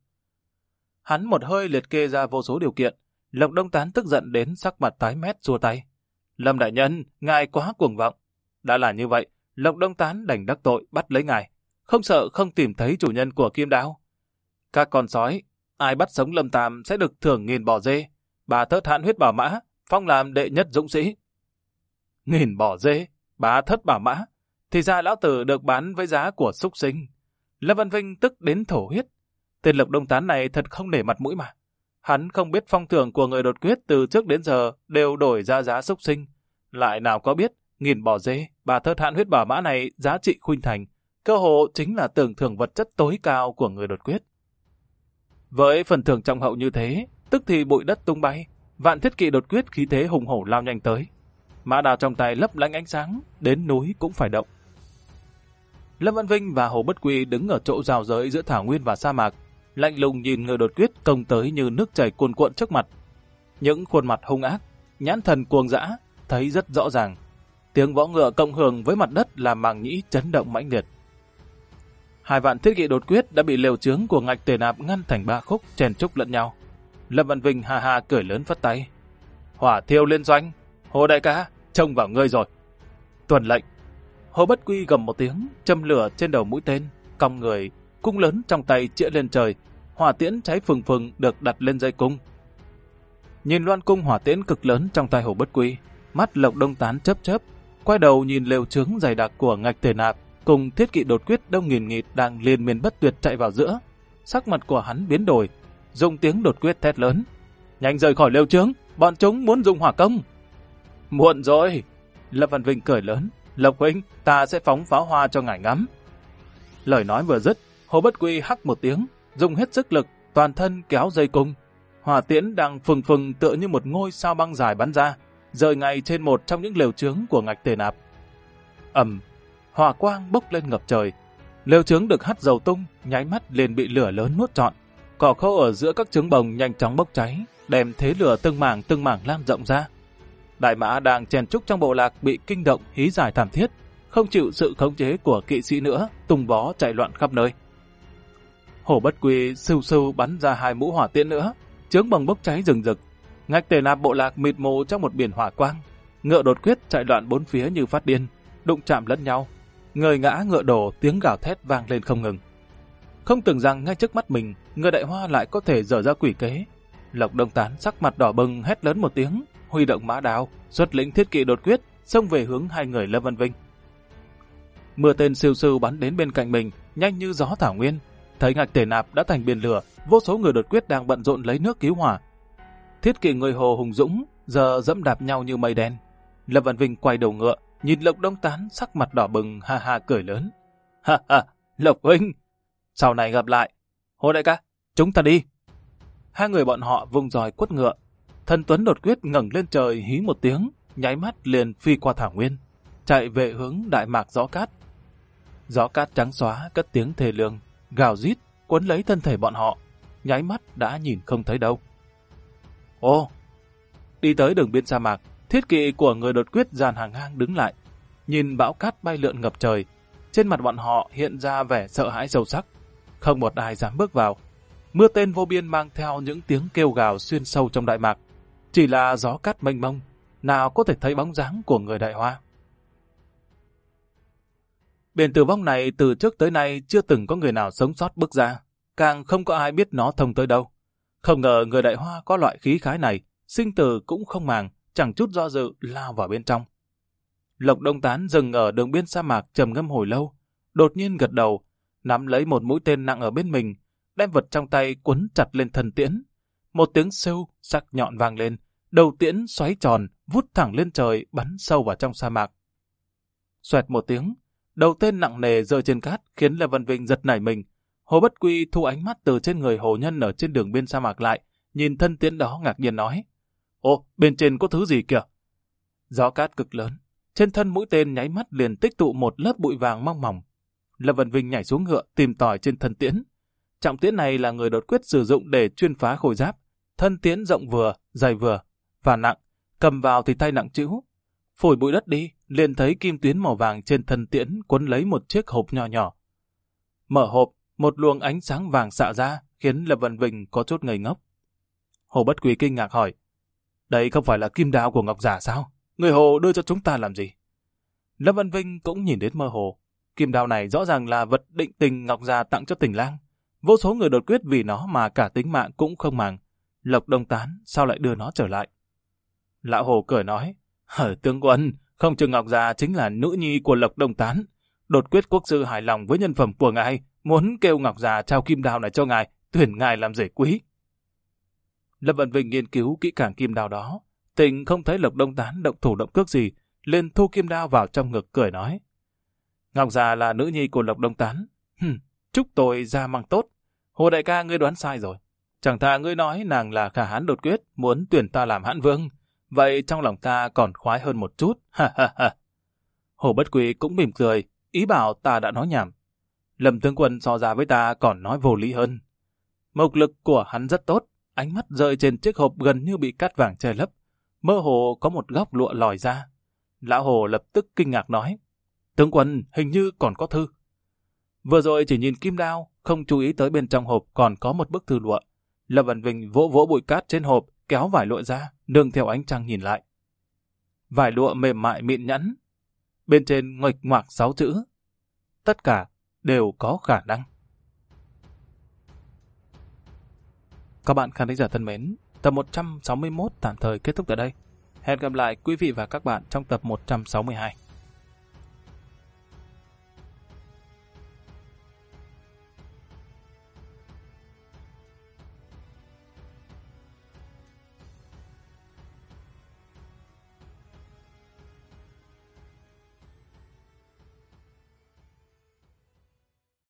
A: Hắn một hơi liệt kê ra vô số điều kiện, Lộc Đông Tán tức giận đến sắc mặt tái mét xua tay. Lâm đại nhân, ngài quá cuồng vọng. Đã là như vậy, Lộc Đông Tán đành đắc tội bắt lấy ngài. Không sợ không tìm thấy chủ nhân của kim đao. Các con sói, ai bắt sống Lâm Tam sẽ được thưởng 1000 bò dê. Bà Thất hạn huyết bảo mã, phong làm đệ nhất dũng sĩ. 1000 bò dê, bà Thất bảo mã, thì ra lão tử được bán với giá của súc sinh. Lâm Văn Vinh tức đến thổ huyết. Tên Lộc Đông Tán này thật không để mặt mũi mà. Hắn không biết phong thưởng của người đột quyết từ trước đến giờ đều đổi ra giá súc sinh. Lại nào có biết, 1000 bò dê, bà Thất hạn huyết bảo mã này giá trị khuynh thành. Cơ hồ chính là tưởng thưởng vật chất tối cao của người đột quyết. Với phần thưởng trọng hậu như thế, tức thì bụi đất tung bay, Vạn Thiết Kỵ đột quyết khí thế hùng hổ lao nhanh tới. Mã đào trong tay lấp lánh ánh sáng, đến núi cũng phải động. Lâm Văn Vinh và Hồ Bất Quy đứng ở chỗ rào giới giữa thảo nguyên và sa mạc, lạnh lùng nhìn người đột quyết công tới như nước chảy cuồn cuộn trước mặt. Những khuôn mặt hung ác, nhãn thần cuồng dã, thấy rất rõ ràng. Tiếng võ ngựa cộng hưởng với mặt đất làm màng nhĩ chấn động mãnh liệt. Hai Vạn Thiết Kỵ đột quyết đã bị lều chướng của Ngạch Tề Nạp ngăn thành 3 khúc, chèn chúc lẫn nhau. Lâm Văn Vinh ha ha cười lớn phất tay. Hỏa thiêu liên doanh, Hồ đại ca, trông vào ngươi rồi. Tuần lệnh. Hồ Bất Quy gầm một tiếng, châm lửa trên đầu mũi tên, cong người, cung lớn trong tay chĩa lên trời, hỏa tiễn cháy phừng phừng được đặt lên dây cung. Nhìn loan cung hỏa tiễn cực lớn trong tay Hồ Bất Quy, mắt Lộc Đông Tán chớp chớp, quay đầu nhìn lều chướng dày đặc của Ngạch Tề Nạp cùng Thiết Kỵ đột quyết đông nghìn nghịt đang liên miên bất tuyệt chạy vào giữa. Sắc mặt của hắn biến đổi, dùng tiếng đột quyết thét lớn: nhanh rời khỏi lều chướng, bọn chúng muốn dùng hỏa công. Muộn rồi. Lâm Văn Vinh cười lớn: Lộc huynh, ta sẽ phóng pháo hoa cho ngài ngắm. Lời nói vừa dứt, Hồ Bất Quy hắc một tiếng, dùng hết sức lực, toàn thân kéo dây cung. Hỏa tiễn đang phừng phừng tựa như một ngôi sao băng dài bắn ra, rơi ngay trên một trong những lều chướng của Ngạch Tề Nạp. Ầm, hỏa quang bốc lên ngập trời. Lều chướng được hắt dầu tung, nháy mắt liền bị lửa lớn nuốt trọn. Cỏ khô ở giữa các trứng bồng nhanh chóng bốc cháy, đem thế lửa từng mảng lan rộng ra. Đại mã đang chèn trúc trong bộ lạc bị kinh động hí giải thảm thiết, không chịu sự khống chế của kỵ sĩ nữa, tung bó chạy loạn khắp nơi. Hồ Bất Quy sưu sưu bắn ra 2 mũi hỏa tiễn nữa, trướng bồng bốc cháy rừng rực. Ngạch Tề Nạp bộ lạc mịt mù trong một biển hỏa quang, ngựa đột quyết chạy loạn bốn phía như phát điên, đụng chạm lẫn nhau, người ngã ngựa đổ, tiếng gào thét vang lên không ngừng. Không tưởng rằng ngay trước mắt mình, người Đại Hoa lại có thể dở ra quỷ kế. Lộc Đông Tán sắc mặt đỏ bừng hét lớn một tiếng, huy động mã đao, xuất lĩnh Thiết Kỵ đột quyết, xông về hướng hai người Lâm Văn Vinh. Mưa tên siêu siêu bắn đến bên cạnh mình, nhanh như gió thảo nguyên. Thấy Ngạch Tề Nạp đã thành biển lửa, vô số người đột quyết đang bận rộn lấy nước cứu hỏa. Thiết Kỵ người Hồ hùng dũng giờ dẫm đạp nhau như mây đen. Lâm Văn Vinh quay đầu ngựa, nhìn Lộc Đông Tán sắc mặt đỏ bừng, ha ha cười lớn: ha ha, Lộc huynh, sau này gặp lại. Hồ đại ca, chúng ta đi. Hai người bọn họ vung roi quất ngựa. Thần Tuấn đột quyết ngẩng lên trời hí một tiếng, nháy mắt liền phi qua thảo nguyên, chạy về hướng Đại Mạc Gió Cát. Gió cát trắng xóa cất tiếng thê lương, gào rít cuốn lấy thân thể bọn họ, nháy mắt đã nhìn không thấy đâu. Ô, đi tới đường biên sa mạc, Thiết Kỵ của người đột quyết dàn hàng ngang đứng lại, nhìn bão cát bay lượn ngập trời, trên mặt bọn họ hiện ra vẻ sợ hãi sâu sắc, không một ai dám bước vào. Mưa tên vô biên mang theo những tiếng kêu gào xuyên sâu trong Đại Mạc, chỉ là gió cát mênh mông, nào có thể thấy bóng dáng của người Đại Hoa. Biển tử vong này từ trước tới nay chưa từng có người nào sống sót bước ra, càng không có ai biết nó thông tới đâu. Không ngờ người Đại Hoa có loại khí khái này, sinh tử cũng không màng, chẳng chút do dự lao vào bên trong. Lộc Đông Tán dừng ở đường biên sa mạc trầm ngâm hồi lâu, đột nhiên gật đầu, nắm lấy một mũi tên nặng ở bên mình, đem vật trong tay quấn chặt lên thân tiễn. Một tiếng sưu sắc nhọn vang lên, đầu tiễn xoáy tròn, vút thẳng lên trời, bắn sâu vào trong sa mạc. Xoẹt một tiếng, đầu tên nặng nề rơi trên cát, khiến Lê Văn Vinh giật nảy mình. Hồ Bất Quy thu ánh mắt từ trên người hồ nhân ở trên đường biên sa mạc lại, nhìn thân tiễn đó ngạc nhiên nói: Ồ, bên trên có thứ gì kìa? Gió cát cực lớn, trên thân mũi tên nháy mắt liền tích tụ một lớp bụi vàng mong mỏng. Lê Văn Vinh nhảy xuống ngựa tìm tòi trên thân tiễn. Trọng tiễn này là người đột quyết sử dụng để chuyên phá khôi giáp. Thân tiễn rộng vừa, dày vừa và nặng, cầm vào thì tay nặng trĩu. Phủi bụi đất đi, liền thấy kim tuyến màu vàng trên thân tiễn quấn lấy một chiếc hộp nhỏ nhỏ. Mở hộp, một luồng ánh sáng vàng xạ ra, khiến Lâm Văn Vinh có chút ngây ngốc. Hồ Bất Quy kinh ngạc hỏi: Đây không phải là kim đao của Ngọc Giả sao? Người Hồ đưa cho chúng ta làm gì? Lâm Văn Vinh cũng nhìn đến mơ hồ. Kim đao này rõ ràng là vật định tình Ngọc Già tặng cho Tình Lang. Vô số người đột quyết vì nó mà cả tính mạng cũng không màng. Lộc Đông Tán sao lại đưa nó trở lại? Lão Hồ cười nói, tướng quân, không chừng Ngọc Già chính là nữ nhi của Lộc Đông Tán. Đột quyết quốc sư hài lòng với nhân phẩm của ngài, muốn kêu Ngọc Già trao kim đao này cho ngài, tuyển ngài làm rể quý. Lâm Văn Vinh nghiên cứu kỹ càng kim đao đó, Tình không thấy Lộc Đông Tán động thủ động cước gì, liền thu kim đao vào trong ngực cười nói, Ngọc Già là nữ nhi của Lộc Đông Tán. Chúc tôi ra mang tốt. Hồ đại ca ngươi đoán sai rồi. Chẳng thà ngươi nói nàng là khả hãn đột quyết, muốn tuyển ta làm hãn vương. Vậy trong lòng ta còn khoái hơn một chút. Ha ha ha. Hồ Bất Quy cũng mỉm cười, ý bảo ta đã nói nhảm. Lâm tướng quân so ra với ta còn nói vô lý hơn. Mộc lực của hắn rất tốt, ánh mắt rơi trên chiếc hộp gần như bị cát vàng che lấp. Mơ hồ có một góc lụa lòi ra. Lão Hồ lập tức kinh ngạc nói, tướng quân hình như còn có thư. Vừa rồi chỉ nhìn kim đao, không chú ý tới bên trong hộp còn có một bức thư lụa. Lâm Văn Vinh vỗ vỗ bụi cát trên hộp, kéo vải lụa ra, nương theo ánh trăng nhìn lại. Vải lụa mềm mại mịn nhẵn, bên trên nguệch ngoạc 6 chữ. Tất cả đều có khả năng. Các bạn khán thính giả thân mến, tập 161 tạm thời kết thúc tại đây. Hẹn gặp lại quý vị và các bạn trong tập 162.